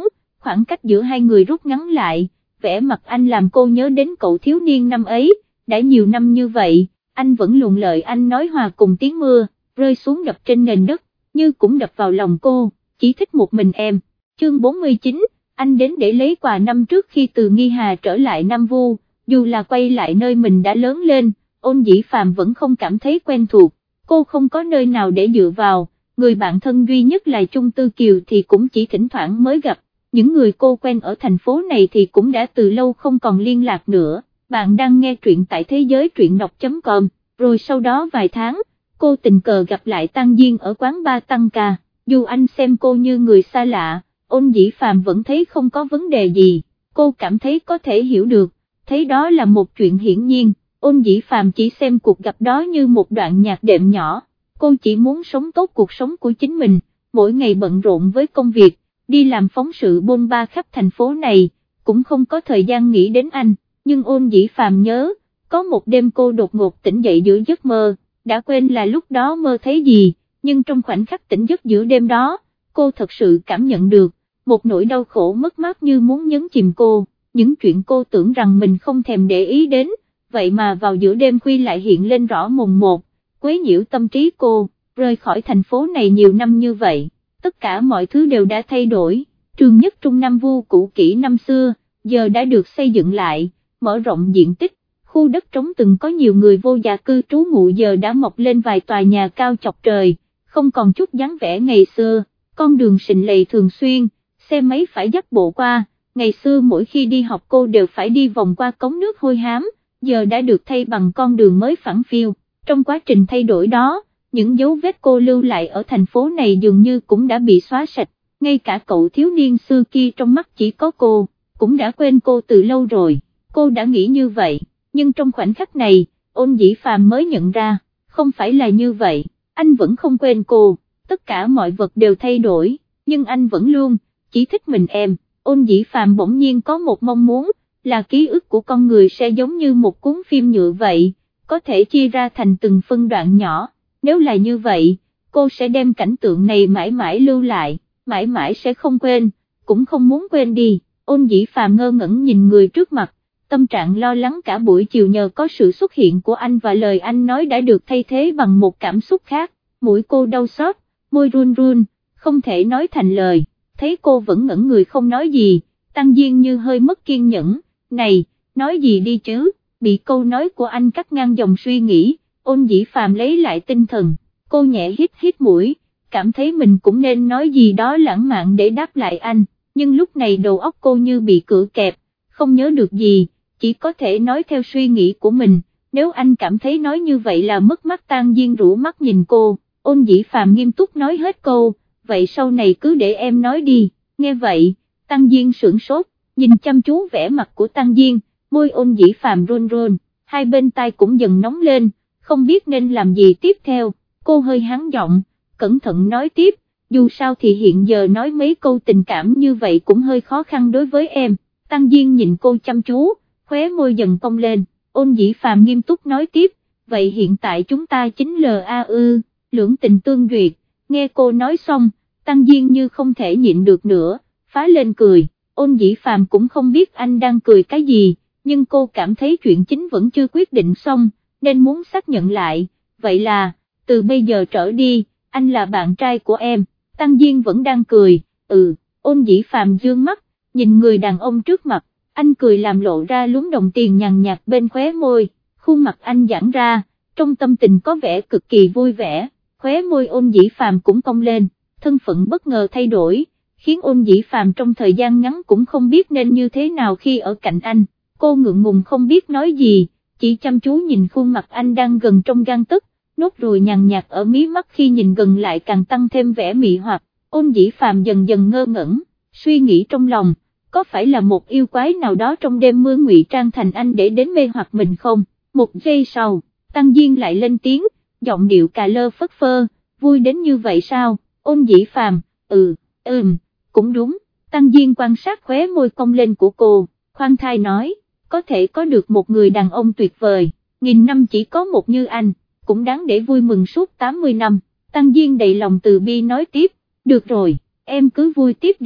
khoảng cách giữa hai người rút ngắn lại, vẻ mặt anh làm cô nhớ đến cậu thiếu niên năm ấy, đã nhiều năm như vậy, anh vẫn luồn lợi anh nói hòa cùng tiếng mưa, rơi xuống đập trên nền đất, như cũng đập vào lòng cô, chỉ thích một mình em. Chương bốn mươi chín, anh đến để lấy quà năm trước khi từ Nghi Hà trở lại Nam Vu, dù là quay lại nơi mình đã lớn lên, Ôn Dĩ Phàm vẫn không cảm thấy quen thuộc, cô không có nơi nào để dựa vào, người bạn thân duy nhất là Chung Tư Kiều thì cũng chỉ thỉnh thoảng mới gặp, những người cô quen ở thành phố này thì cũng đã từ lâu không còn liên lạc nữa. Bạn đang nghe truyện tại thế giới truyện đọc chấm com, rồi sau đó vài tháng, cô tình cờ gặp lại Tăng Diên ở quán bar tăng ca, dù anh xem cô như người xa lạ, Ôn Dĩ Phàm vẫn thấy không có vấn đề gì, cô cảm thấy có thể hiểu được, thấy đó là một chuyện hiển nhiên, Ôn Dĩ Phàm chỉ xem cuộc gặp đó như một đoạn nhạc đệm nhỏ, cô chỉ muốn sống tốt cuộc sống của chính mình, mỗi ngày bận rộn với công việc, đi làm phóng sự bôn ba khắp thành phố này, cũng không có thời gian nghĩ đến anh. Nhưng Ôn Dĩ Phàm nhớ, có một đêm cô đột ngột tỉnh dậy giữa giấc mơ, đã quên là lúc đó mơ thấy gì, nhưng trong khoảnh khắc tỉnh giấc giữa đêm đó, cô thật sự cảm nhận được, một nỗi đau khổ mất mát như muốn nhấn chìm cô, những chuyện cô tưởng rằng mình không thèm để ý đến, vậy mà vào giữa đêm khuya lại hiện lên rõ mồn một, quấy nhiễu tâm trí cô, rời khỏi thành phố này nhiều năm như vậy, tất cả mọi thứ đều đã thay đổi, trường nhất Trung Nam Vu cũ kỹ năm xưa, giờ đã được xây dựng lại, mở rộng diện tích, khu đất trống từng có nhiều người vô gia cư trú ngụ giờ đã mọc lên vài tòa nhà cao chọc trời, không còn chút dáng vẻ ngày xưa, con đường sình lầy thường xuyên, xe máy phải dắt bộ qua, ngày xưa mỗi khi đi học cô đều phải đi vòng qua cống nước hôi hám, giờ đã được thay bằng con đường mới phẳng phiu, trong quá trình thay đổi đó, những dấu vết cô lưu lại ở thành phố này dường như cũng đã bị xóa sạch, ngay cả cậu thiếu niên xưa kia trong mắt chỉ có cô, cũng đã quên cô từ lâu rồi. Cô đã nghĩ như vậy, nhưng trong khoảnh khắc này, Ôn Dĩ Phàm mới nhận ra, không phải là như vậy, anh vẫn không quên cô, tất cả mọi vật đều thay đổi, nhưng anh vẫn luôn, chỉ thích mình em. Ôn Dĩ Phàm bỗng nhiên có một mong muốn, là ký ức của con người sẽ giống như một cuốn phim nhựa vậy, có thể chia ra thành từng phân đoạn nhỏ, nếu là như vậy, cô sẽ đem cảnh tượng này mãi mãi lưu lại, mãi mãi sẽ không quên, cũng không muốn quên đi. Ôn Dĩ Phàm ngơ ngẩn nhìn người trước mặt, tâm trạng lo lắng cả buổi chiều nhờ có sự xuất hiện của anh và lời anh nói đã được thay thế bằng một cảm xúc khác, mũi cô đau xót, môi run run, không thể nói thành lời, thấy cô vẫn ngẩn người không nói gì, Tăng Diên như hơi mất kiên nhẫn, này, nói gì đi chứ, bị câu nói của anh cắt ngang dòng suy nghĩ, Ôn Dĩ Phàm lấy lại tinh thần, cô nhẹ hít hít mũi, cảm thấy mình cũng nên nói gì đó lãng mạn để đáp lại anh, nhưng lúc này đầu óc cô như bị cửa kẹp, không nhớ được gì, chỉ có thể nói theo suy nghĩ của mình, nếu anh cảm thấy nói như vậy là mất mắt. Tăng Diên rũ mắt nhìn cô, Ôn Dĩ Phàm nghiêm túc nói hết câu, vậy sau này cứ để em nói đi, nghe vậy, Tăng Diên sửng sốt, nhìn chăm chú vẻ mặt của Tăng Diên, môi Ôn Dĩ Phàm run run, hai bên tai cũng dần nóng lên, không biết nên làm gì tiếp theo, cô hơi hắng giọng, cẩn thận nói tiếp, dù sao thì hiện giờ nói mấy câu tình cảm như vậy cũng hơi khó khăn đối với em. Tăng Diên nhìn cô chăm chú, khóe môi dần cong lên, Ôn Dĩ Phàm nghiêm túc nói tiếp, vậy hiện tại chúng ta chính là a ư, lưỡng tình tương duyệt. Nghe cô nói xong, Tăng Diên như không thể nhịn được nữa, phá lên cười, Ôn Dĩ Phàm cũng không biết anh đang cười cái gì, nhưng cô cảm thấy chuyện chính vẫn chưa quyết định xong, nên muốn xác nhận lại, vậy là, từ bây giờ trở đi, anh là bạn trai của em. Tăng Diên vẫn đang cười, ừ, Ôn Dĩ Phàm dương mắt, nhìn người đàn ông trước mặt, anh cười làm lộ ra lúm đồng tiền nhàn nhạt bên khóe môi, khuôn mặt anh giãn ra, trong tâm tình có vẻ cực kỳ vui vẻ, khóe môi Ôn Dĩ Phàm cũng cong lên, thân phận bất ngờ thay đổi, khiến Ôn Dĩ Phàm trong thời gian ngắn cũng không biết nên như thế nào khi ở cạnh anh, cô ngượng ngùng không biết nói gì, chỉ chăm chú nhìn khuôn mặt anh đang gần trong gang tấc, nốt ruồi nhàn nhạt ở mí mắt khi nhìn gần lại càng tăng thêm vẻ mị hoặc. Ôn Dĩ Phàm dần dần ngơ ngẩn, suy nghĩ trong lòng, có phải là một yêu quái nào đó trong đêm mưa ngụy trang thành anh để đến mê hoặc mình không? Một giây sau, Tăng Diên lại lên tiếng, giọng điệu cà lơ phất phơ, vui đến như vậy sao? Ôn Dĩ Phàm, ừ, ừm, cũng đúng. Tăng Diên quan sát khóe môi cong lên của cô, khoan thai nói, có thể có được một người đàn ông tuyệt vời, nghìn năm chỉ có một như anh, cũng đáng để vui mừng suốt tám mươi năm. Tăng Diên đầy lòng từ bi nói tiếp, được rồi, em cứ vui tiếp đi.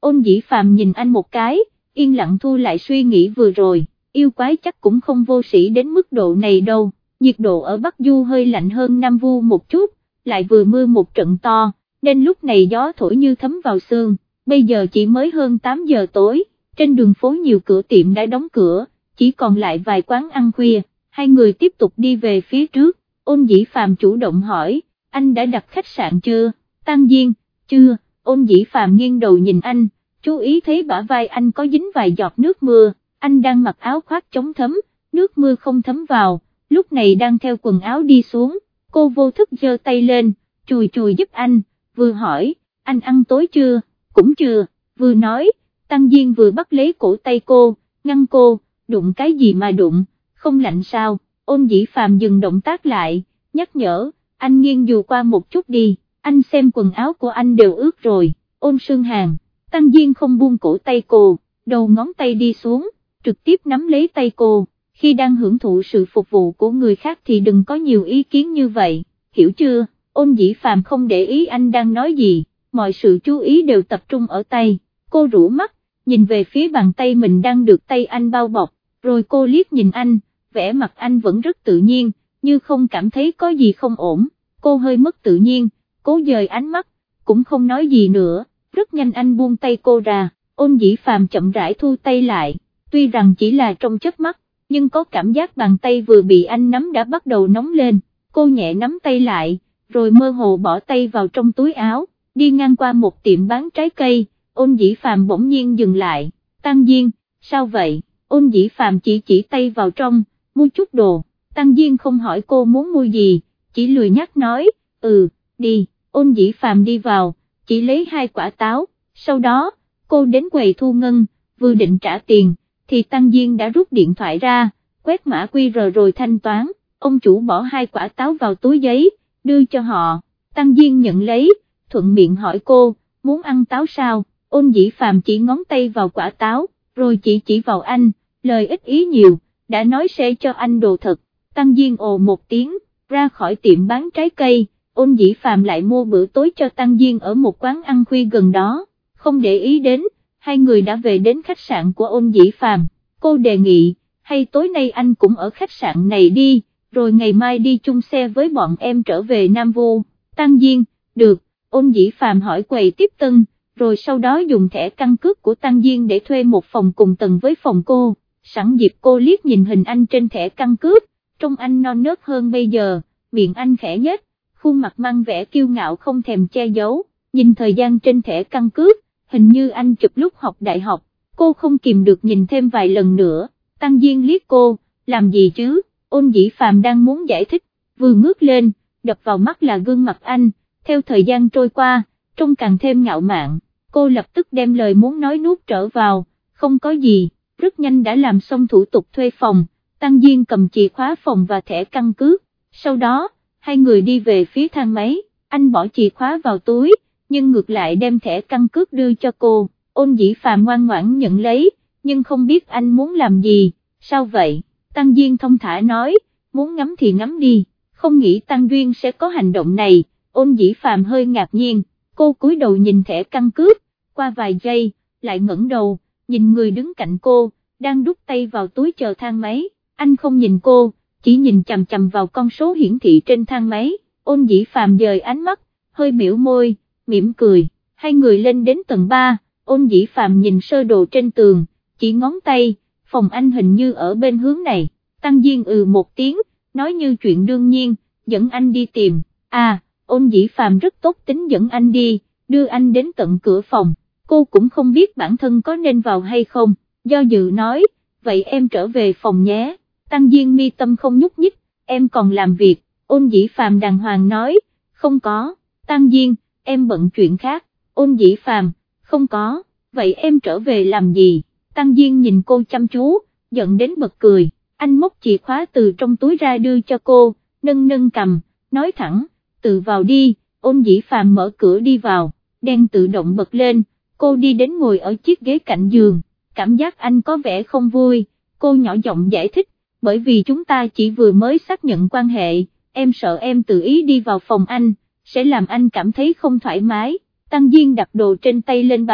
Ôn Dĩ Phàm nhìn anh một cái, yên lặng thu lại suy nghĩ vừa rồi, yêu quái chắc cũng không vô sĩ đến mức độ này đâu, nhiệt độ ở Bắc Du hơi lạnh hơn Nam Vu một chút, lại vừa mưa một trận to, nên lúc này gió thổi như thấm vào xương, bây giờ chỉ mới hơn tám giờ tối, trên đường phố nhiều cửa tiệm đã đóng cửa, chỉ còn lại vài quán ăn khuya, hai người tiếp tục đi về phía trước, Ôn Dĩ Phàm chủ động hỏi, anh đã đặt khách sạn chưa, Tăng Diên, chưa, Ôn Dĩ Phàm nghiêng đầu nhìn anh, chú ý thấy bả vai anh có dính vài giọt nước mưa, anh đang mặc áo khoác chống thấm, nước mưa không thấm vào, lúc này đang theo quần áo đi xuống, cô vô thức giơ tay lên, chùi chùi giúp anh, vừa hỏi, anh ăn tối chưa, cũng chưa, vừa nói, Tăng Diên vừa bắt lấy cổ tay cô, ngăn cô, đụng cái gì mà đụng, không lạnh sao, Ôn Dĩ Phàm dừng động tác lại, nhắc nhở, anh nghiêng dù qua một chút đi, anh xem quần áo của anh đều ướt rồi, Ôn Sương Hàn, Tăng Diên không buông cổ tay cô, đầu ngón tay đi xuống, trực tiếp nắm lấy tay cô, khi đang hưởng thụ sự phục vụ của người khác thì đừng có nhiều ý kiến như vậy, hiểu chưa, Ôn Dĩ Phàm không để ý anh đang nói gì, mọi sự chú ý đều tập trung ở tay, cô rũ mắt, nhìn về phía bàn tay mình đang được tay anh bao bọc, rồi cô liếc nhìn anh, vẻ mặt anh vẫn rất tự nhiên, như không cảm thấy có gì không ổn, cô hơi mất tự nhiên, cố dời ánh mắt, cũng không nói gì nữa, rất nhanh anh buông tay cô ra, Ôn Dĩ Phàm chậm rãi thu tay lại, tuy rằng chỉ là trong chớp mắt, nhưng có cảm giác bàn tay vừa bị anh nắm đã bắt đầu nóng lên, cô nhẹ nắm tay lại, rồi mơ hồ bỏ tay vào trong túi áo, đi ngang qua một tiệm bán trái cây, Ôn Dĩ Phàm bỗng nhiên dừng lại, Tăng Diên, sao vậy, Ôn Dĩ Phàm chỉ chỉ tay vào trong, mua chút đồ, Tăng Diên không hỏi cô muốn mua gì, chỉ lười nhắc nói, ừ, đi, Ôn Dĩ Phàm đi vào, chỉ lấy hai quả táo, sau đó, cô đến quầy thu ngân, vừa định trả tiền, thì Tăng Diên đã rút điện thoại ra, quét mã quy rờ rồi thanh toán, ông chủ bỏ hai quả táo vào túi giấy, đưa cho họ, Tăng Diên nhận lấy, thuận miệng hỏi cô, muốn ăn táo sao, Ôn Dĩ Phàm chỉ ngón tay vào quả táo, rồi chỉ chỉ vào anh, lời ít ý nhiều, đã nói sẽ cho anh đồ thật, Tăng Diên ồ một tiếng, ra khỏi tiệm bán trái cây, Ôn Dĩ Phàm lại mua bữa tối cho Tăng Diên ở một quán ăn khuya gần đó, không để ý đến, hai người đã về đến khách sạn của Ôn Dĩ Phàm, cô đề nghị, hay tối nay anh cũng ở khách sạn này đi, rồi ngày mai đi chung xe với bọn em trở về Nam Vu, Tăng Diên, được, Ôn Dĩ Phàm hỏi quầy tiếp tân, rồi sau đó dùng thẻ căn cước của Tăng Diên để thuê một phòng cùng tầng với phòng cô, sẵn dịp cô liếc nhìn hình anh trên thẻ căn cước, trông anh non nớt hơn bây giờ, miệng anh khẽ nhếch, khuôn mặt mang vẻ kiêu ngạo không thèm che giấu, nhìn thời gian trên thẻ căn cước, hình như anh chụp lúc học đại học, cô không kìm được nhìn thêm vài lần nữa, Tăng Diên liếc cô, làm gì chứ, Ôn Dĩ Phàm đang muốn giải thích, vừa ngước lên, đập vào mắt là gương mặt anh, theo thời gian trôi qua, trông càng thêm ngạo mạn, cô lập tức đem lời muốn nói nuốt trở vào, không có gì, rất nhanh đã làm xong thủ tục thuê phòng, Tăng Diên cầm chìa khóa phòng và thẻ căn cước, sau đó, hai người đi về phía thang máy, anh bỏ chìa khóa vào túi, nhưng ngược lại đem thẻ căn cước đưa cho cô, Ôn Dĩ Phàm ngoan ngoãn nhận lấy, nhưng không biết anh muốn làm gì, sao vậy, Tăng Diên thông thả nói, muốn ngắm thì ngắm đi, không nghĩ Tăng Duyên sẽ có hành động này, Ôn Dĩ Phàm hơi ngạc nhiên, cô cúi đầu nhìn thẻ căn cước, qua vài giây, lại ngẩng đầu, nhìn người đứng cạnh cô, đang đút tay vào túi chờ thang máy, anh không nhìn cô, chỉ nhìn chằm chằm vào con số hiển thị trên thang máy, Ôn Dĩ Phàm dời ánh mắt, hơi biểu môi, mỉm cười, hai người lên đến tầng ba, Ôn Dĩ Phàm nhìn sơ đồ trên tường, chỉ ngón tay, phòng anh hình như ở bên hướng này, Tăng Diên ừ một tiếng, nói như chuyện đương nhiên, dẫn anh đi tìm, à, Ôn Dĩ Phàm rất tốt tính dẫn anh đi, đưa anh đến tận cửa phòng, cô cũng không biết bản thân có nên vào hay không, do dự nói, vậy em trở về phòng nhé, Tăng Diên mi tâm không nhúc nhích, em còn làm việc, Ôn Dĩ Phàm đàng hoàng nói, không có, Tăng Diên, em bận chuyện khác, Ôn Dĩ Phàm, không có, vậy em trở về làm gì, Tăng Diên nhìn cô chăm chú, giận đến bật cười, anh móc chìa khóa từ trong túi ra đưa cho cô, nâng nâng cầm, nói thẳng, tự vào đi, Ôn Dĩ Phàm mở cửa đi vào, đèn tự động bật lên, cô đi đến ngồi ở chiếc ghế cạnh giường, cảm giác anh có vẻ không vui, cô nhỏ giọng giải thích, bởi vì chúng ta chỉ vừa mới xác nhận quan hệ, em sợ em tự ý đi vào phòng anh, sẽ làm anh cảm thấy không thoải mái, Tăng Diên đặt đồ trên tay lên bàn,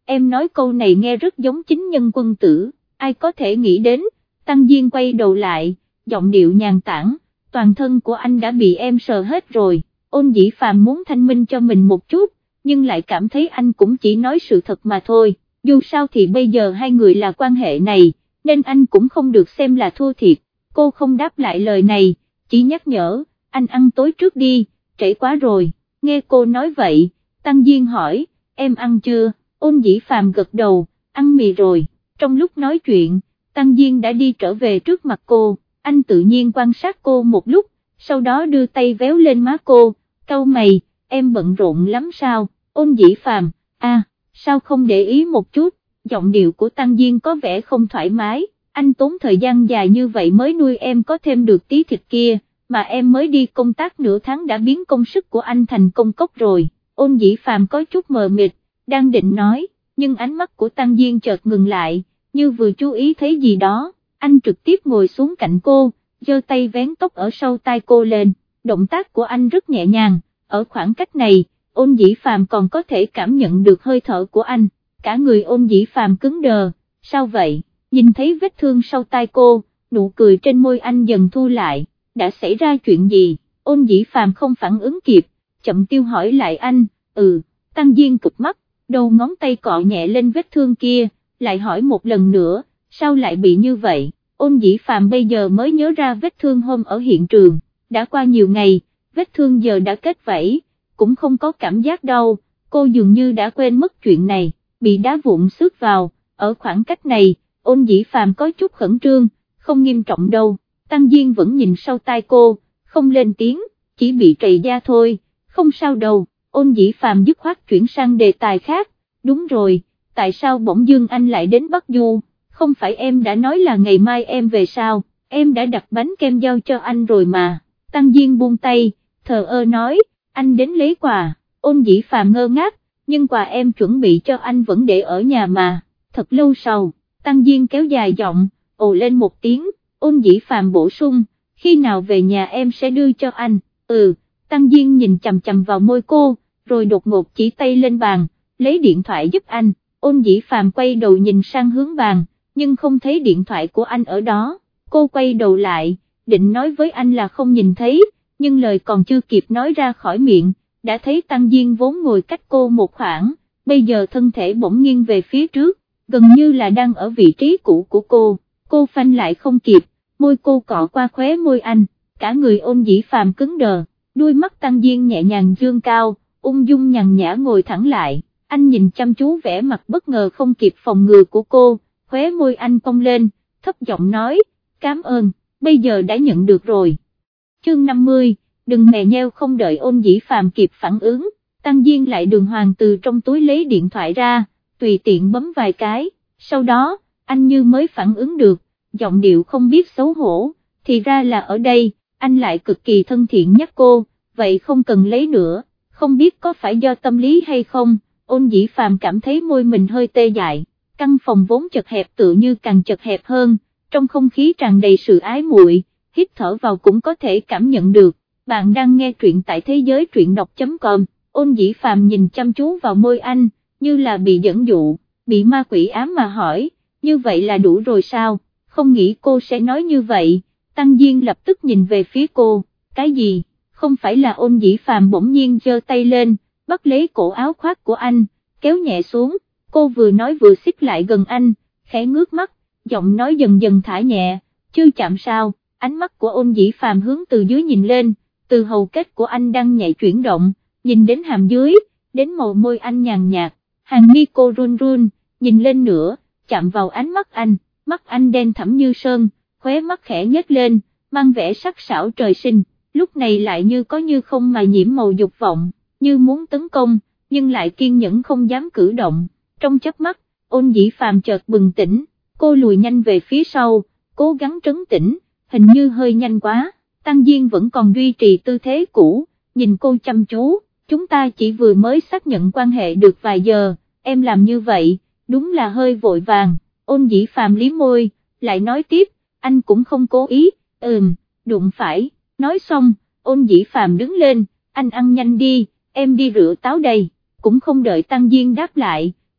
em nói câu này nghe rất giống chính nhân quân tử, ai có thể nghĩ đến. Tăng Diên quay đầu lại, giọng điệu nhàn tản, toàn thân của anh đã bị em sờ hết rồi. Ôn Dĩ Phàm muốn thanh minh cho mình một chút, nhưng lại cảm thấy anh cũng chỉ nói sự thật mà thôi, dù sao thì bây giờ hai người là quan hệ này, nên anh cũng không được xem là thua thiệt. Cô không đáp lại lời này, chỉ nhắc nhở, anh ăn tối trước đi, trễ quá rồi. Nghe cô nói vậy, Tăng Diên hỏi, em ăn chưa? Ôn Dĩ Phàm gật đầu, ăn mì rồi. Trong lúc nói chuyện, Tăng Diên đã đi trở về trước mặt cô, anh tự nhiên quan sát cô một lúc, sau đó đưa tay véo lên má cô, cau mày, em bận rộn lắm sao? Ôn Dĩ Phàm, à, sao không để ý một chút? Giọng điệu của Tăng Diên có vẻ không thoải mái, anh tốn thời gian dài như vậy mới nuôi em có thêm được tí thịt kia, mà em mới đi công tác nửa tháng đã biến công sức của anh thành công cốc rồi. Ôn Dĩ Phàm có chút mờ mịt, đang định nói, nhưng ánh mắt của Tăng Diên chợt ngừng lại, như vừa chú ý thấy gì đó, anh trực tiếp ngồi xuống cạnh cô, giơ tay vén tóc ở sau tai cô lên, động tác của anh rất nhẹ nhàng, ở khoảng cách này, Ôn Dĩ Phàm còn có thể cảm nhận được hơi thở của anh, cả người Ôn Dĩ Phàm cứng đờ, sao vậy, nhìn thấy vết thương sau tai cô, nụ cười trên môi anh dần thu lại, đã xảy ra chuyện gì? Ôn Dĩ Phàm không phản ứng kịp, chậm tiêu hỏi lại anh, ừ. Tăng Diên cực mắt, đầu ngón tay cọ nhẹ lên vết thương kia, lại hỏi một lần nữa, sao lại bị như vậy? Ôn Dĩ Phàm bây giờ mới nhớ ra vết thương hôm ở hiện trường, đã qua nhiều ngày, vết thương giờ đã kết vảy, cũng không có cảm giác đau, cô dường như đã quên mất chuyện này, bị đá vụn xước vào, ở khoảng cách này, Ôn Dĩ Phàm có chút khẩn trương, không nghiêm trọng đâu. Tăng Diên vẫn nhìn sau tai cô, không lên tiếng, chỉ bị trầy da thôi, không sao đâu. Ôn Dĩ Phàm dứt khoát chuyển sang đề tài khác, đúng rồi, tại sao bỗng dưng anh lại đến Bắc Du, không phải em đã nói là ngày mai em về sao, em đã đặt bánh kem giao cho anh rồi mà. Tăng Diên buông tay, thờ ơ nói, anh đến lấy quà. Ôn Dĩ Phàm ngơ ngác, nhưng quà em chuẩn bị cho anh vẫn để ở nhà mà. Thật lâu sau, Tăng Diên kéo dài giọng, ồ lên một tiếng. Ôn Dĩ Phàm bổ sung, khi nào về nhà em sẽ đưa cho anh. Ừ. Tăng Diên nhìn chằm chằm vào môi cô, rồi đột ngột chỉ tay lên bàn, lấy điện thoại giúp anh. Ôn Dĩ Phàm quay đầu nhìn sang hướng bàn, nhưng không thấy điện thoại của anh ở đó. Cô quay đầu lại, định nói với anh là không nhìn thấy, nhưng lời còn chưa kịp nói ra khỏi miệng, đã thấy Tăng Diên vốn ngồi cách cô một khoảng, bây giờ thân thể bỗng nghiêng về phía trước, gần như là đang ở vị trí cũ của cô. Cô phanh lại không kịp, môi cô cọ qua khóe môi anh, cả người Ôn Dĩ Phàm cứng đờ, đuôi mắt Tăng Diên nhẹ nhàng dương cao, ung dung nhàn nhã ngồi thẳng lại, anh nhìn chăm chú vẻ mặt bất ngờ không kịp phòng ngừa của cô, khóe môi anh cong lên, thấp giọng nói, cảm ơn, bây giờ đã nhận được rồi. Chương năm mươi, đừng mè nheo. Không đợi Ôn Dĩ Phàm kịp phản ứng, Tăng Diên lại đường hoàng từ trong túi lấy điện thoại ra, tùy tiện bấm vài cái, sau đó, anh như mới phản ứng được, giọng điệu không biết xấu hổ, thì ra là ở đây, anh lại cực kỳ thân thiện nhắc cô, vậy không cần lấy nữa, không biết có phải do tâm lý hay không. Ôn Dĩ Phàm cảm thấy môi mình hơi tê dại, căn phòng vốn chật hẹp tựa như càng chật hẹp hơn, trong không khí tràn đầy sự ái muội, hít thở vào cũng có thể cảm nhận được. Bạn đang nghe truyện tại thế giới truyện đọc chấm com. Ôn Dĩ Phàm nhìn chăm chú vào môi anh, như là bị dẫn dụ, bị ma quỷ ám mà hỏi, như vậy là đủ rồi sao? Không nghĩ cô sẽ nói như vậy. Tăng Diên lập tức nhìn về phía cô, cái gì? Không phải là Ôn Dĩ Phàm bỗng nhiên giơ tay lên, bắt lấy cổ áo khoác của anh, kéo nhẹ xuống, cô vừa nói vừa xích lại gần anh, khẽ ngước mắt, giọng nói dần dần thả nhẹ, chưa chạm sao? Ánh mắt của Ôn Dĩ Phàm hướng từ dưới nhìn lên, từ hầu kết của anh đang nhạy chuyển động, nhìn đến hàm dưới, đến màu môi anh nhàn nhạt, hàng mi cô run run, nhìn lên nữa, chạm vào ánh mắt anh, mắt anh đen thẳm như sơn, khóe mắt khẽ nhếch lên, mang vẻ sắc sảo trời sinh, lúc này lại như có như không mà nhiễm màu dục vọng, như muốn tấn công, nhưng lại kiên nhẫn không dám cử động. Trong chớp mắt, Ôn Dĩ Phàm chợt bừng tỉnh, cô lùi nhanh về phía sau, cố gắng trấn tĩnh, hình như hơi nhanh quá. Tăng Diên vẫn còn duy trì tư thế cũ, nhìn cô chăm chú, chúng ta chỉ vừa mới xác nhận quan hệ được vài giờ, em làm như vậy, đúng là hơi vội vàng. Ôn Dĩ Phàm liếm môi, lại nói tiếp, anh cũng không cố ý, ừm, đụng phải. Nói xong, Ôn Dĩ Phàm đứng lên, anh ăn nhanh đi, em đi rửa táo đây. Cũng không đợi Tăng Diên đáp lại,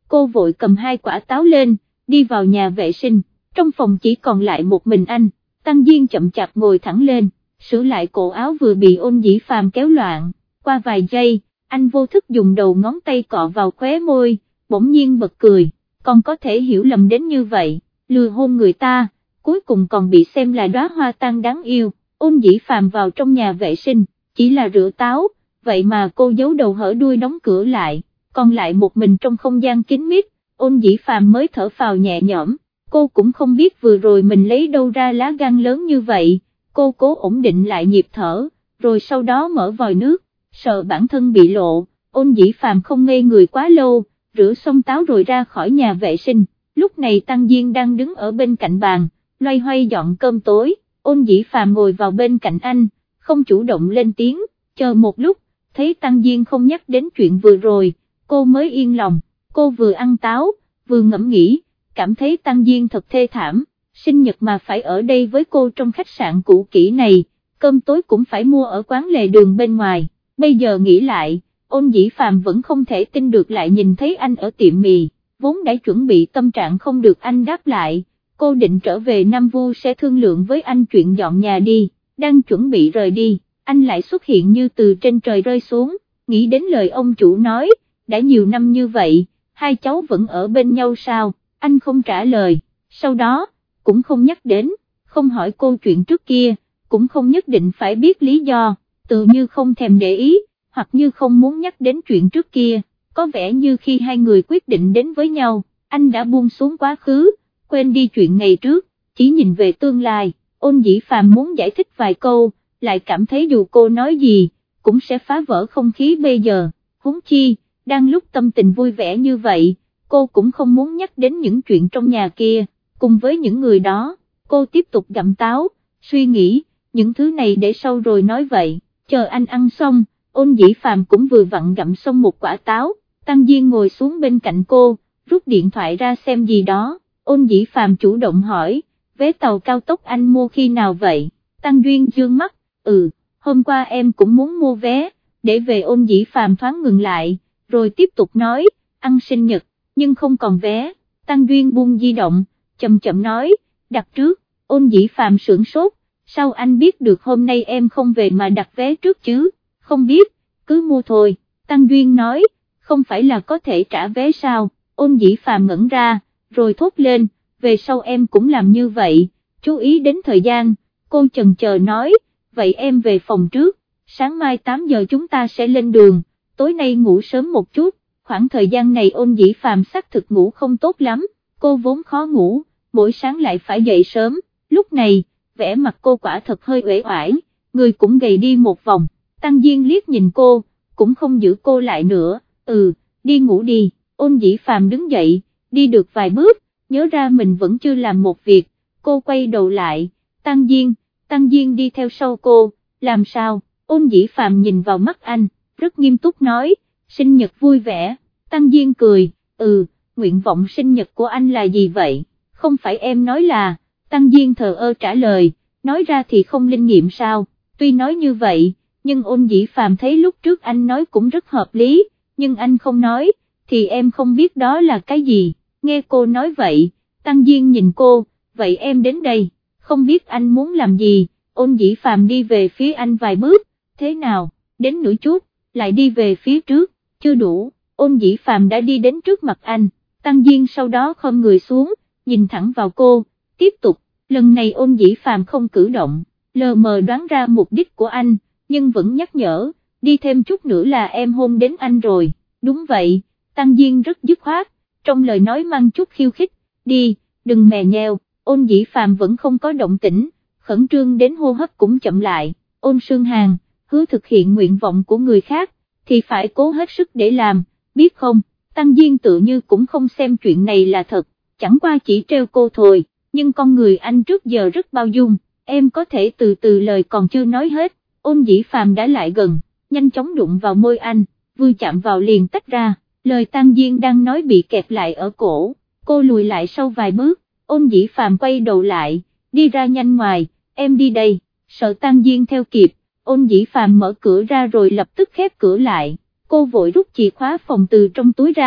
cô vội cầm hai quả táo lên, đi vào nhà vệ sinh, trong phòng chỉ còn lại một mình anh. Tăng Diên chậm chạp ngồi thẳng lên, sửa lại cổ áo vừa bị Ôn Dĩ Phàm kéo loạn, qua vài giây, anh vô thức dùng đầu ngón tay cọ vào khóe môi, bỗng nhiên bật cười, còn có thể hiểu lầm đến như vậy, lừa hôn người ta, cuối cùng còn bị xem là đóa hoa tan đáng yêu. Ôn Dĩ Phàm vào trong nhà vệ sinh, chỉ là rửa táo, vậy mà cô giấu đầu hở đuôi đóng cửa lại, còn lại một mình trong không gian kín mít, Ôn Dĩ Phàm mới thở phào nhẹ nhõm. Cô cũng không biết vừa rồi mình lấy đâu ra lá gan lớn như vậy, cô cố ổn định lại nhịp thở, rồi sau đó mở vòi nước, sợ bản thân bị lộ. Ôn Dĩ Phàm không ngây người quá lâu, rửa xong táo rồi ra khỏi nhà vệ sinh, lúc này Tăng Diên đang đứng ở bên cạnh bàn, loay hoay dọn cơm tối. Ôn Dĩ Phàm ngồi vào bên cạnh anh, không chủ động lên tiếng, chờ một lúc, thấy Tăng Diên không nhắc đến chuyện vừa rồi, cô mới yên lòng. Cô vừa ăn táo, vừa ngẫm nghĩ, cảm thấy Tăng Diên thật thê thảm, sinh nhật mà phải ở đây với cô trong khách sạn cũ kỹ này, cơm tối cũng phải mua ở quán lề đường bên ngoài. Bây giờ nghĩ lại, Ôn Dĩ Phàm vẫn không thể tin được lại nhìn thấy anh ở tiệm mì, vốn đã chuẩn bị tâm trạng không được anh đáp lại, cô định trở về Nam Vu sẽ thương lượng với anh chuyện dọn nhà đi, đang chuẩn bị rời đi, anh lại xuất hiện như từ trên trời rơi xuống, nghĩ đến lời ông chủ nói, đã nhiều năm như vậy, hai cháu vẫn ở bên nhau sao, anh không trả lời, sau đó, cũng không nhắc đến, không hỏi cô chuyện trước kia, cũng không nhất định phải biết lý do, tự như không thèm để ý, hoặc như không muốn nhắc đến chuyện trước kia, có vẻ như khi hai người quyết định đến với nhau, anh đã buông xuống quá khứ, quên đi chuyện ngày trước, chỉ nhìn về tương lai. Ôn Dĩ Phàm muốn giải thích vài câu, lại cảm thấy dù cô nói gì, cũng sẽ phá vỡ không khí bây giờ, huống chi, đang lúc tâm tình vui vẻ như vậy, cô cũng không muốn nhắc đến những chuyện trong nhà kia, cùng với những người đó, cô tiếp tục gặm táo, suy nghĩ, những thứ này để sau rồi nói vậy, chờ anh ăn xong, Ôn Dĩ Phàm cũng vừa vặn gặm xong một quả táo, Tăng Diên ngồi xuống bên cạnh cô, rút điện thoại ra xem gì đó, Ôn Dĩ Phàm chủ động hỏi, vé tàu cao tốc anh mua khi nào vậy, Tăng Duyên dương mắt, ừ, hôm qua em cũng muốn mua vé, để về. Ôn Dĩ Phàm thoáng ngừng lại, rồi tiếp tục nói, ăn sinh nhật, nhưng không còn vé, Tăng Duyên buông di động, chậm chậm nói, đặt trước. Ôn Dĩ Phàm sửng sốt, sao anh biết được hôm nay em không về mà đặt vé trước chứ, không biết, cứ mua thôi, Tăng Duyên nói, không phải là có thể trả vé sao. Ôn Dĩ Phàm ngẩn ra, rồi thốt lên, về sau em cũng làm như vậy, chú ý đến thời gian, cô chần chờ nói, vậy em về phòng trước, sáng mai tám giờ chúng ta sẽ lên đường, tối nay ngủ sớm một chút. Khoảng thời gian này Ôn Dĩ Phàm xác thực ngủ không tốt lắm, cô vốn khó ngủ, mỗi sáng lại phải dậy sớm, lúc này, vẻ mặt cô quả thật hơi uể oải, người cũng gầy đi một vòng. Tăng Diên liếc nhìn cô, cũng không giữ cô lại nữa, ừ, đi ngủ đi. Ôn Dĩ Phàm đứng dậy, đi được vài bước, nhớ ra mình vẫn chưa làm một việc, cô quay đầu lại, Tăng Diên, Tăng Diên đi theo sau cô, làm sao? Ôn Dĩ Phàm nhìn vào mắt anh, rất nghiêm túc nói, sinh nhật vui vẻ. Tăng Diên cười, ừ, nguyện vọng sinh nhật của anh là gì vậy? Không phải em nói là, Tăng Diên thờ ơ trả lời, nói ra thì không linh nghiệm sao? Tuy nói như vậy, nhưng Ôn Dĩ Phàm thấy lúc trước anh nói cũng rất hợp lý, nhưng anh không nói, thì em không biết đó là cái gì. Nghe cô nói vậy, Tăng Diên nhìn cô, vậy em đến đây, không biết anh muốn làm gì. Ôn Dĩ Phàm đi về phía anh vài bước, thế nào, đến nửa chút, lại đi về phía trước, chưa đủ. Ôn Dĩ Phàm đã đi đến trước mặt anh, Tăng Diên sau đó khom người xuống, nhìn thẳng vào cô, tiếp tục, lần này Ôn Dĩ Phàm không cử động, lờ mờ đoán ra mục đích của anh, nhưng vẫn nhắc nhở, đi thêm chút nữa là em hôn đến anh rồi. Đúng vậy, Tăng Diên rất dứt khoát, trong lời nói mang chút khiêu khích, đi, đừng mè nheo. Ôn Dĩ Phàm vẫn không có động tĩnh, khẩn trương đến hô hấp cũng chậm lại. Ôn Sương Hàn, hứa thực hiện nguyện vọng của người khác, thì phải cố hết sức để làm, biết không? Tăng Diên tự như cũng không xem chuyện này là thật, chẳng qua chỉ trêu cô thôi, nhưng con người anh trước giờ rất bao dung, em có thể từ từ. Lời còn chưa nói hết, Ôn Dĩ Phàm đã lại gần, nhanh chóng đụng vào môi anh, vừa chạm vào liền tách ra, lời Tăng Diên đang nói bị kẹp lại ở cổ, cô lùi lại sau vài bước. Ôn Dĩ Phàm quay đầu lại, đi ra nhanh ngoài, em đi đây. Sợ Tăng Diên theo kịp, Ôn Dĩ Phàm mở cửa ra rồi lập tức khép cửa lại, cô vội rút chìa khóa phòng từ trong túi ra,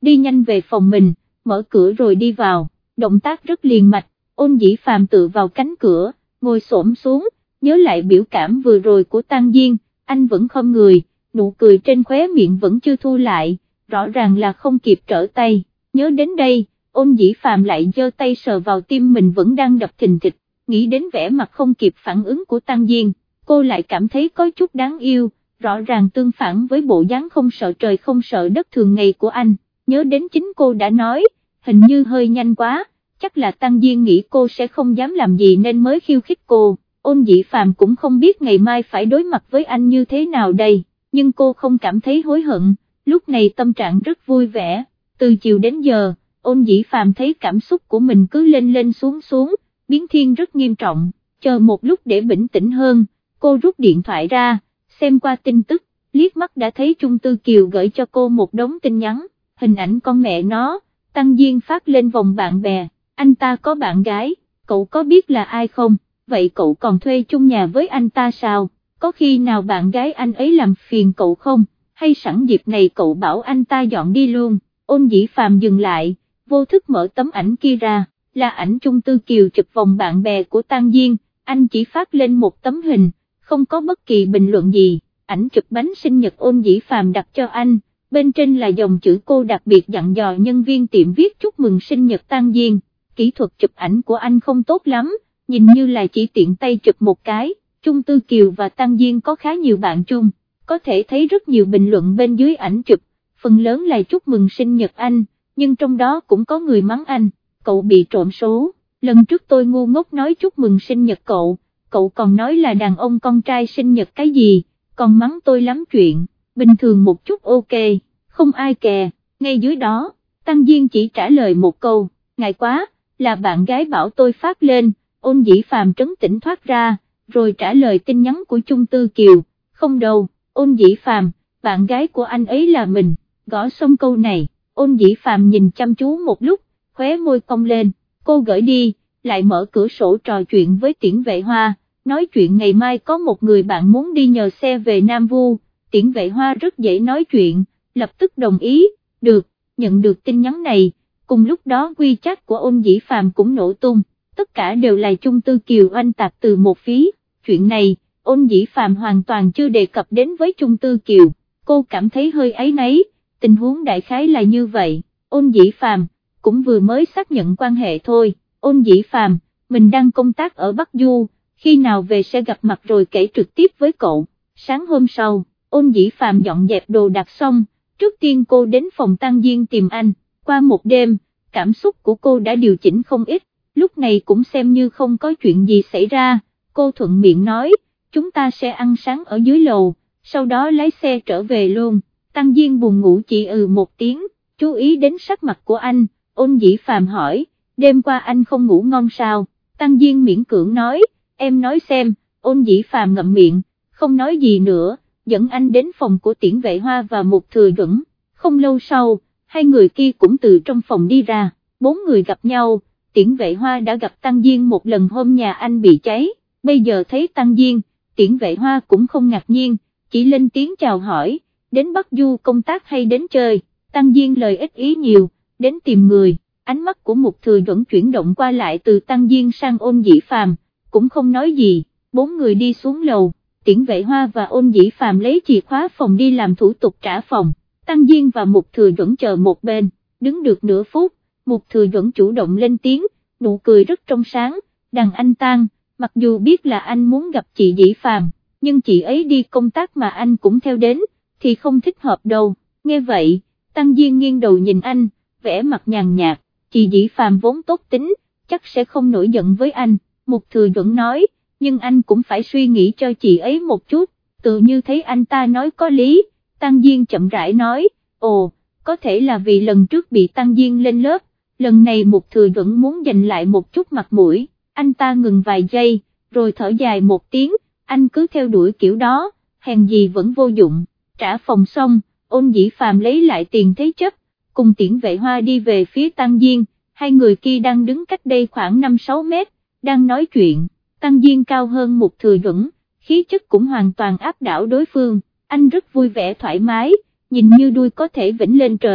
đi nhanh về phòng mình, mở cửa rồi đi vào, động tác rất liền mạch. Ôn Dĩ Phàm tựa vào cánh cửa, ngồi xổm xuống, nhớ lại biểu cảm vừa rồi của Tang Diên, anh vẫn khom người, nụ cười trên khóe miệng vẫn chưa thu lại, rõ ràng là không kịp trở tay. Nhớ đến đây, Ôn Dĩ Phàm lại giơ tay sờ vào tim mình vẫn đang đập thình thịch, nghĩ đến vẻ mặt không kịp phản ứng của Tang Diên, cô lại cảm thấy có chút đáng yêu, rõ ràng tương phản với bộ dáng không sợ trời không sợ đất thường ngày của anh. Nhớ đến chính cô đã nói, hình như hơi nhanh quá, chắc là Tang Diên nghĩ cô sẽ không dám làm gì nên mới khiêu khích cô. Ôn Dĩ Phàm cũng không biết ngày mai phải đối mặt với anh như thế nào đây, nhưng cô không cảm thấy hối hận, lúc này tâm trạng rất vui vẻ. Từ chiều đến giờ, Ôn Dĩ Phàm thấy cảm xúc của mình cứ lên lên xuống xuống, biến thiên rất nghiêm trọng, chờ một lúc để bình tĩnh hơn, cô rút điện thoại ra, xem qua tin tức, liếc mắt đã thấy Chung Tư Kiều gửi cho cô một đống tin nhắn, hình ảnh con mẹ nó, Tang Diên phát lên vòng bạn bè, anh ta có bạn gái, cậu có biết là ai không, vậy cậu còn thuê chung nhà với anh ta sao, có khi nào bạn gái anh ấy làm phiền cậu không, hay sẵn dịp này cậu bảo anh ta dọn đi luôn. Ôn Dĩ Phàm dừng lại, vô thức mở tấm ảnh kia ra, là ảnh Chung Tư Kiều chụp vòng bạn bè của Tang Diên, anh chỉ phát lên một tấm hình, không có bất kỳ bình luận gì, ảnh chụp bánh sinh nhật Ôn Dĩ Phàm đặt cho anh, bên trên là dòng chữ cô đặc biệt dặn dò nhân viên tiệm viết chúc mừng sinh nhật Tang Diên. Kỹ thuật chụp ảnh của anh không tốt lắm, nhìn như là chỉ tiện tay chụp một cái. Chung Tư Kiều và Tang Diên có khá nhiều bạn chung, có thể thấy rất nhiều bình luận bên dưới ảnh chụp, phần lớn là chúc mừng sinh nhật anh, nhưng trong đó cũng có người mắng anh, cậu bị trộm số, lần trước tôi ngu ngốc nói chúc mừng sinh nhật cậu, cậu còn nói là đàn ông con trai sinh nhật cái gì, còn mắng tôi lắm chuyện, bình thường một chút ok, không ai kè. Ngay dưới đó, Tang Diên chỉ trả lời một câu, ngại quá, là bạn gái bảo tôi phát lên. Ôn Dĩ Phàm trấn tĩnh thoát ra, rồi trả lời tin nhắn của Chung Tư Kiều, không đâu, Ôn Dĩ Phàm, bạn gái của anh ấy là mình. Gõ xong câu này, Ôn Dĩ Phàm nhìn chăm chú một lúc, khóe môi cong lên, cô gửi đi, lại mở cửa sổ trò chuyện với Tiễn Vệ Hoa, nói chuyện ngày mai có một người bạn muốn đi nhờ xe về Nam Vu. Tiễn Vệ Hoa rất dễ nói chuyện, lập tức đồng ý, được. Nhận được tin nhắn này, cùng lúc đó WeChat của Ôn Dĩ Phàm cũng nổ tung, tất cả đều là Chung Tư Kiều oanh tạc từ một phía. Chuyện này, Ôn Dĩ Phàm hoàn toàn chưa đề cập đến với Chung Tư Kiều, cô cảm thấy hơi áy náy, tình huống đại khái là như vậy. Ôn Dĩ Phàm cũng vừa mới xác nhận quan hệ thôi. Ôn Dĩ Phàm, mình đang công tác ở Bắc Du, khi nào về sẽ gặp mặt rồi kể trực tiếp với cậu. Sáng hôm sau, Ôn Dĩ Phàm dọn dẹp đồ đạc xong, trước tiên cô đến phòng Tang Diên tìm anh, qua một đêm, cảm xúc của cô đã điều chỉnh không ít, lúc này cũng xem như không có chuyện gì xảy ra, cô thuận miệng nói, chúng ta sẽ ăn sáng ở dưới lầu, sau đó lái xe trở về luôn. Tang Diên buồn ngủ chỉ ừ một tiếng, chú ý đến sắc mặt của anh, Ôn Dĩ Phàm hỏi, đêm qua anh không ngủ ngon sao? Tang Diên miễn cưỡng nói, em nói xem. Ôn Dĩ Phàm ngậm miệng, không nói gì nữa, dẫn anh đến phòng của Tiễn Vệ Hoa và Mục Thừa Duẩn. Không lâu sau, hai người kia cũng từ trong phòng đi ra, bốn người gặp nhau. Tiễn Vệ Hoa đã gặp Tang Diên một lần hôm nhà anh bị cháy, bây giờ thấy Tang Diên, Tiễn Vệ Hoa cũng không ngạc nhiên, chỉ lên tiếng chào hỏi, đến Bắc Du công tác hay đến chơi. Tang Diên lời ít ý nhiều, đến tìm người. Ánh mắt của Mục Thừa Duẩn chuyển động qua lại từ Tang Diên sang Ôn Dĩ Phàm, cũng không nói gì. Bốn người đi xuống lầu, Tiễn Vệ Hoa và Ôn Dĩ Phàm lấy chìa khóa phòng đi làm thủ tục trả phòng. Tang Diên và Mục Thừa Duẩn chờ một bên, đứng được nửa phút, Mục Thừa Duẩn chủ động lên tiếng, nụ cười rất trong sáng, đàn anh Tang, mặc dù biết là anh muốn gặp chị Dĩ Phàm, nhưng chị ấy đi công tác mà anh cũng theo đến, thì không thích hợp đâu. Nghe vậy, Tang Diên nghiêng đầu nhìn anh, vẻ mặt nhàn nhạt, chị Dĩ Phàm vốn tốt tính, chắc sẽ không nổi giận với anh. Mục Thừa Duẩn nói, nhưng anh cũng phải suy nghĩ cho chị ấy một chút, tự như thấy anh ta nói có lý. Tang Diên chậm rãi nói, ồ, có thể là vì lần trước bị Tang Diên lên lớp, lần này Mục Thừa Duẩn muốn giành lại một chút mặt mũi. Anh ta ngừng vài giây, rồi thở dài một tiếng, anh cứ theo đuổi kiểu đó, hèn gì vẫn vô dụng. Trả phòng xong, Ôn Dĩ Phàm lấy lại tiền thế chấp, cùng Tiễn Vệ Hoa đi về phía Tang Diên, hai người kia đang đứng cách đây khoảng năm sáu mét, đang nói chuyện. Tang Diên cao hơn Mục Thừa Duẩn, khí chất cũng hoàn toàn áp đảo đối phương, anh rất vui vẻ thoải mái, nhìn như đuôi có thể vĩnh lên trời.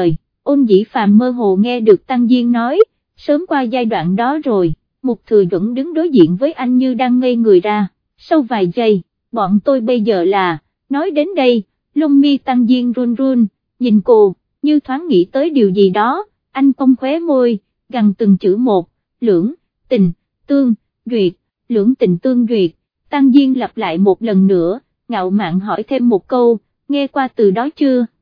Ôn Dĩ Phàm mơ hồ nghe được Tăng Diên nói, sớm qua giai đoạn đó rồi. Mục Thừa Duẩn đứng đối diện với anh như đang ngây người ra, sau vài giây, bọn tôi bây giờ là, nói đến đây, lông mi Tăng Diên run run, nhìn cô, như thoáng nghĩ tới điều gì đó, anh cong khóe môi, gằn từng chữ một, lưỡng, tình, tương, duyệt, lưỡng tình tương duyệt. Tăng Diên lặp lại một lần nữa, ngạo mạn hỏi thêm một câu, nghe qua từ đó chưa?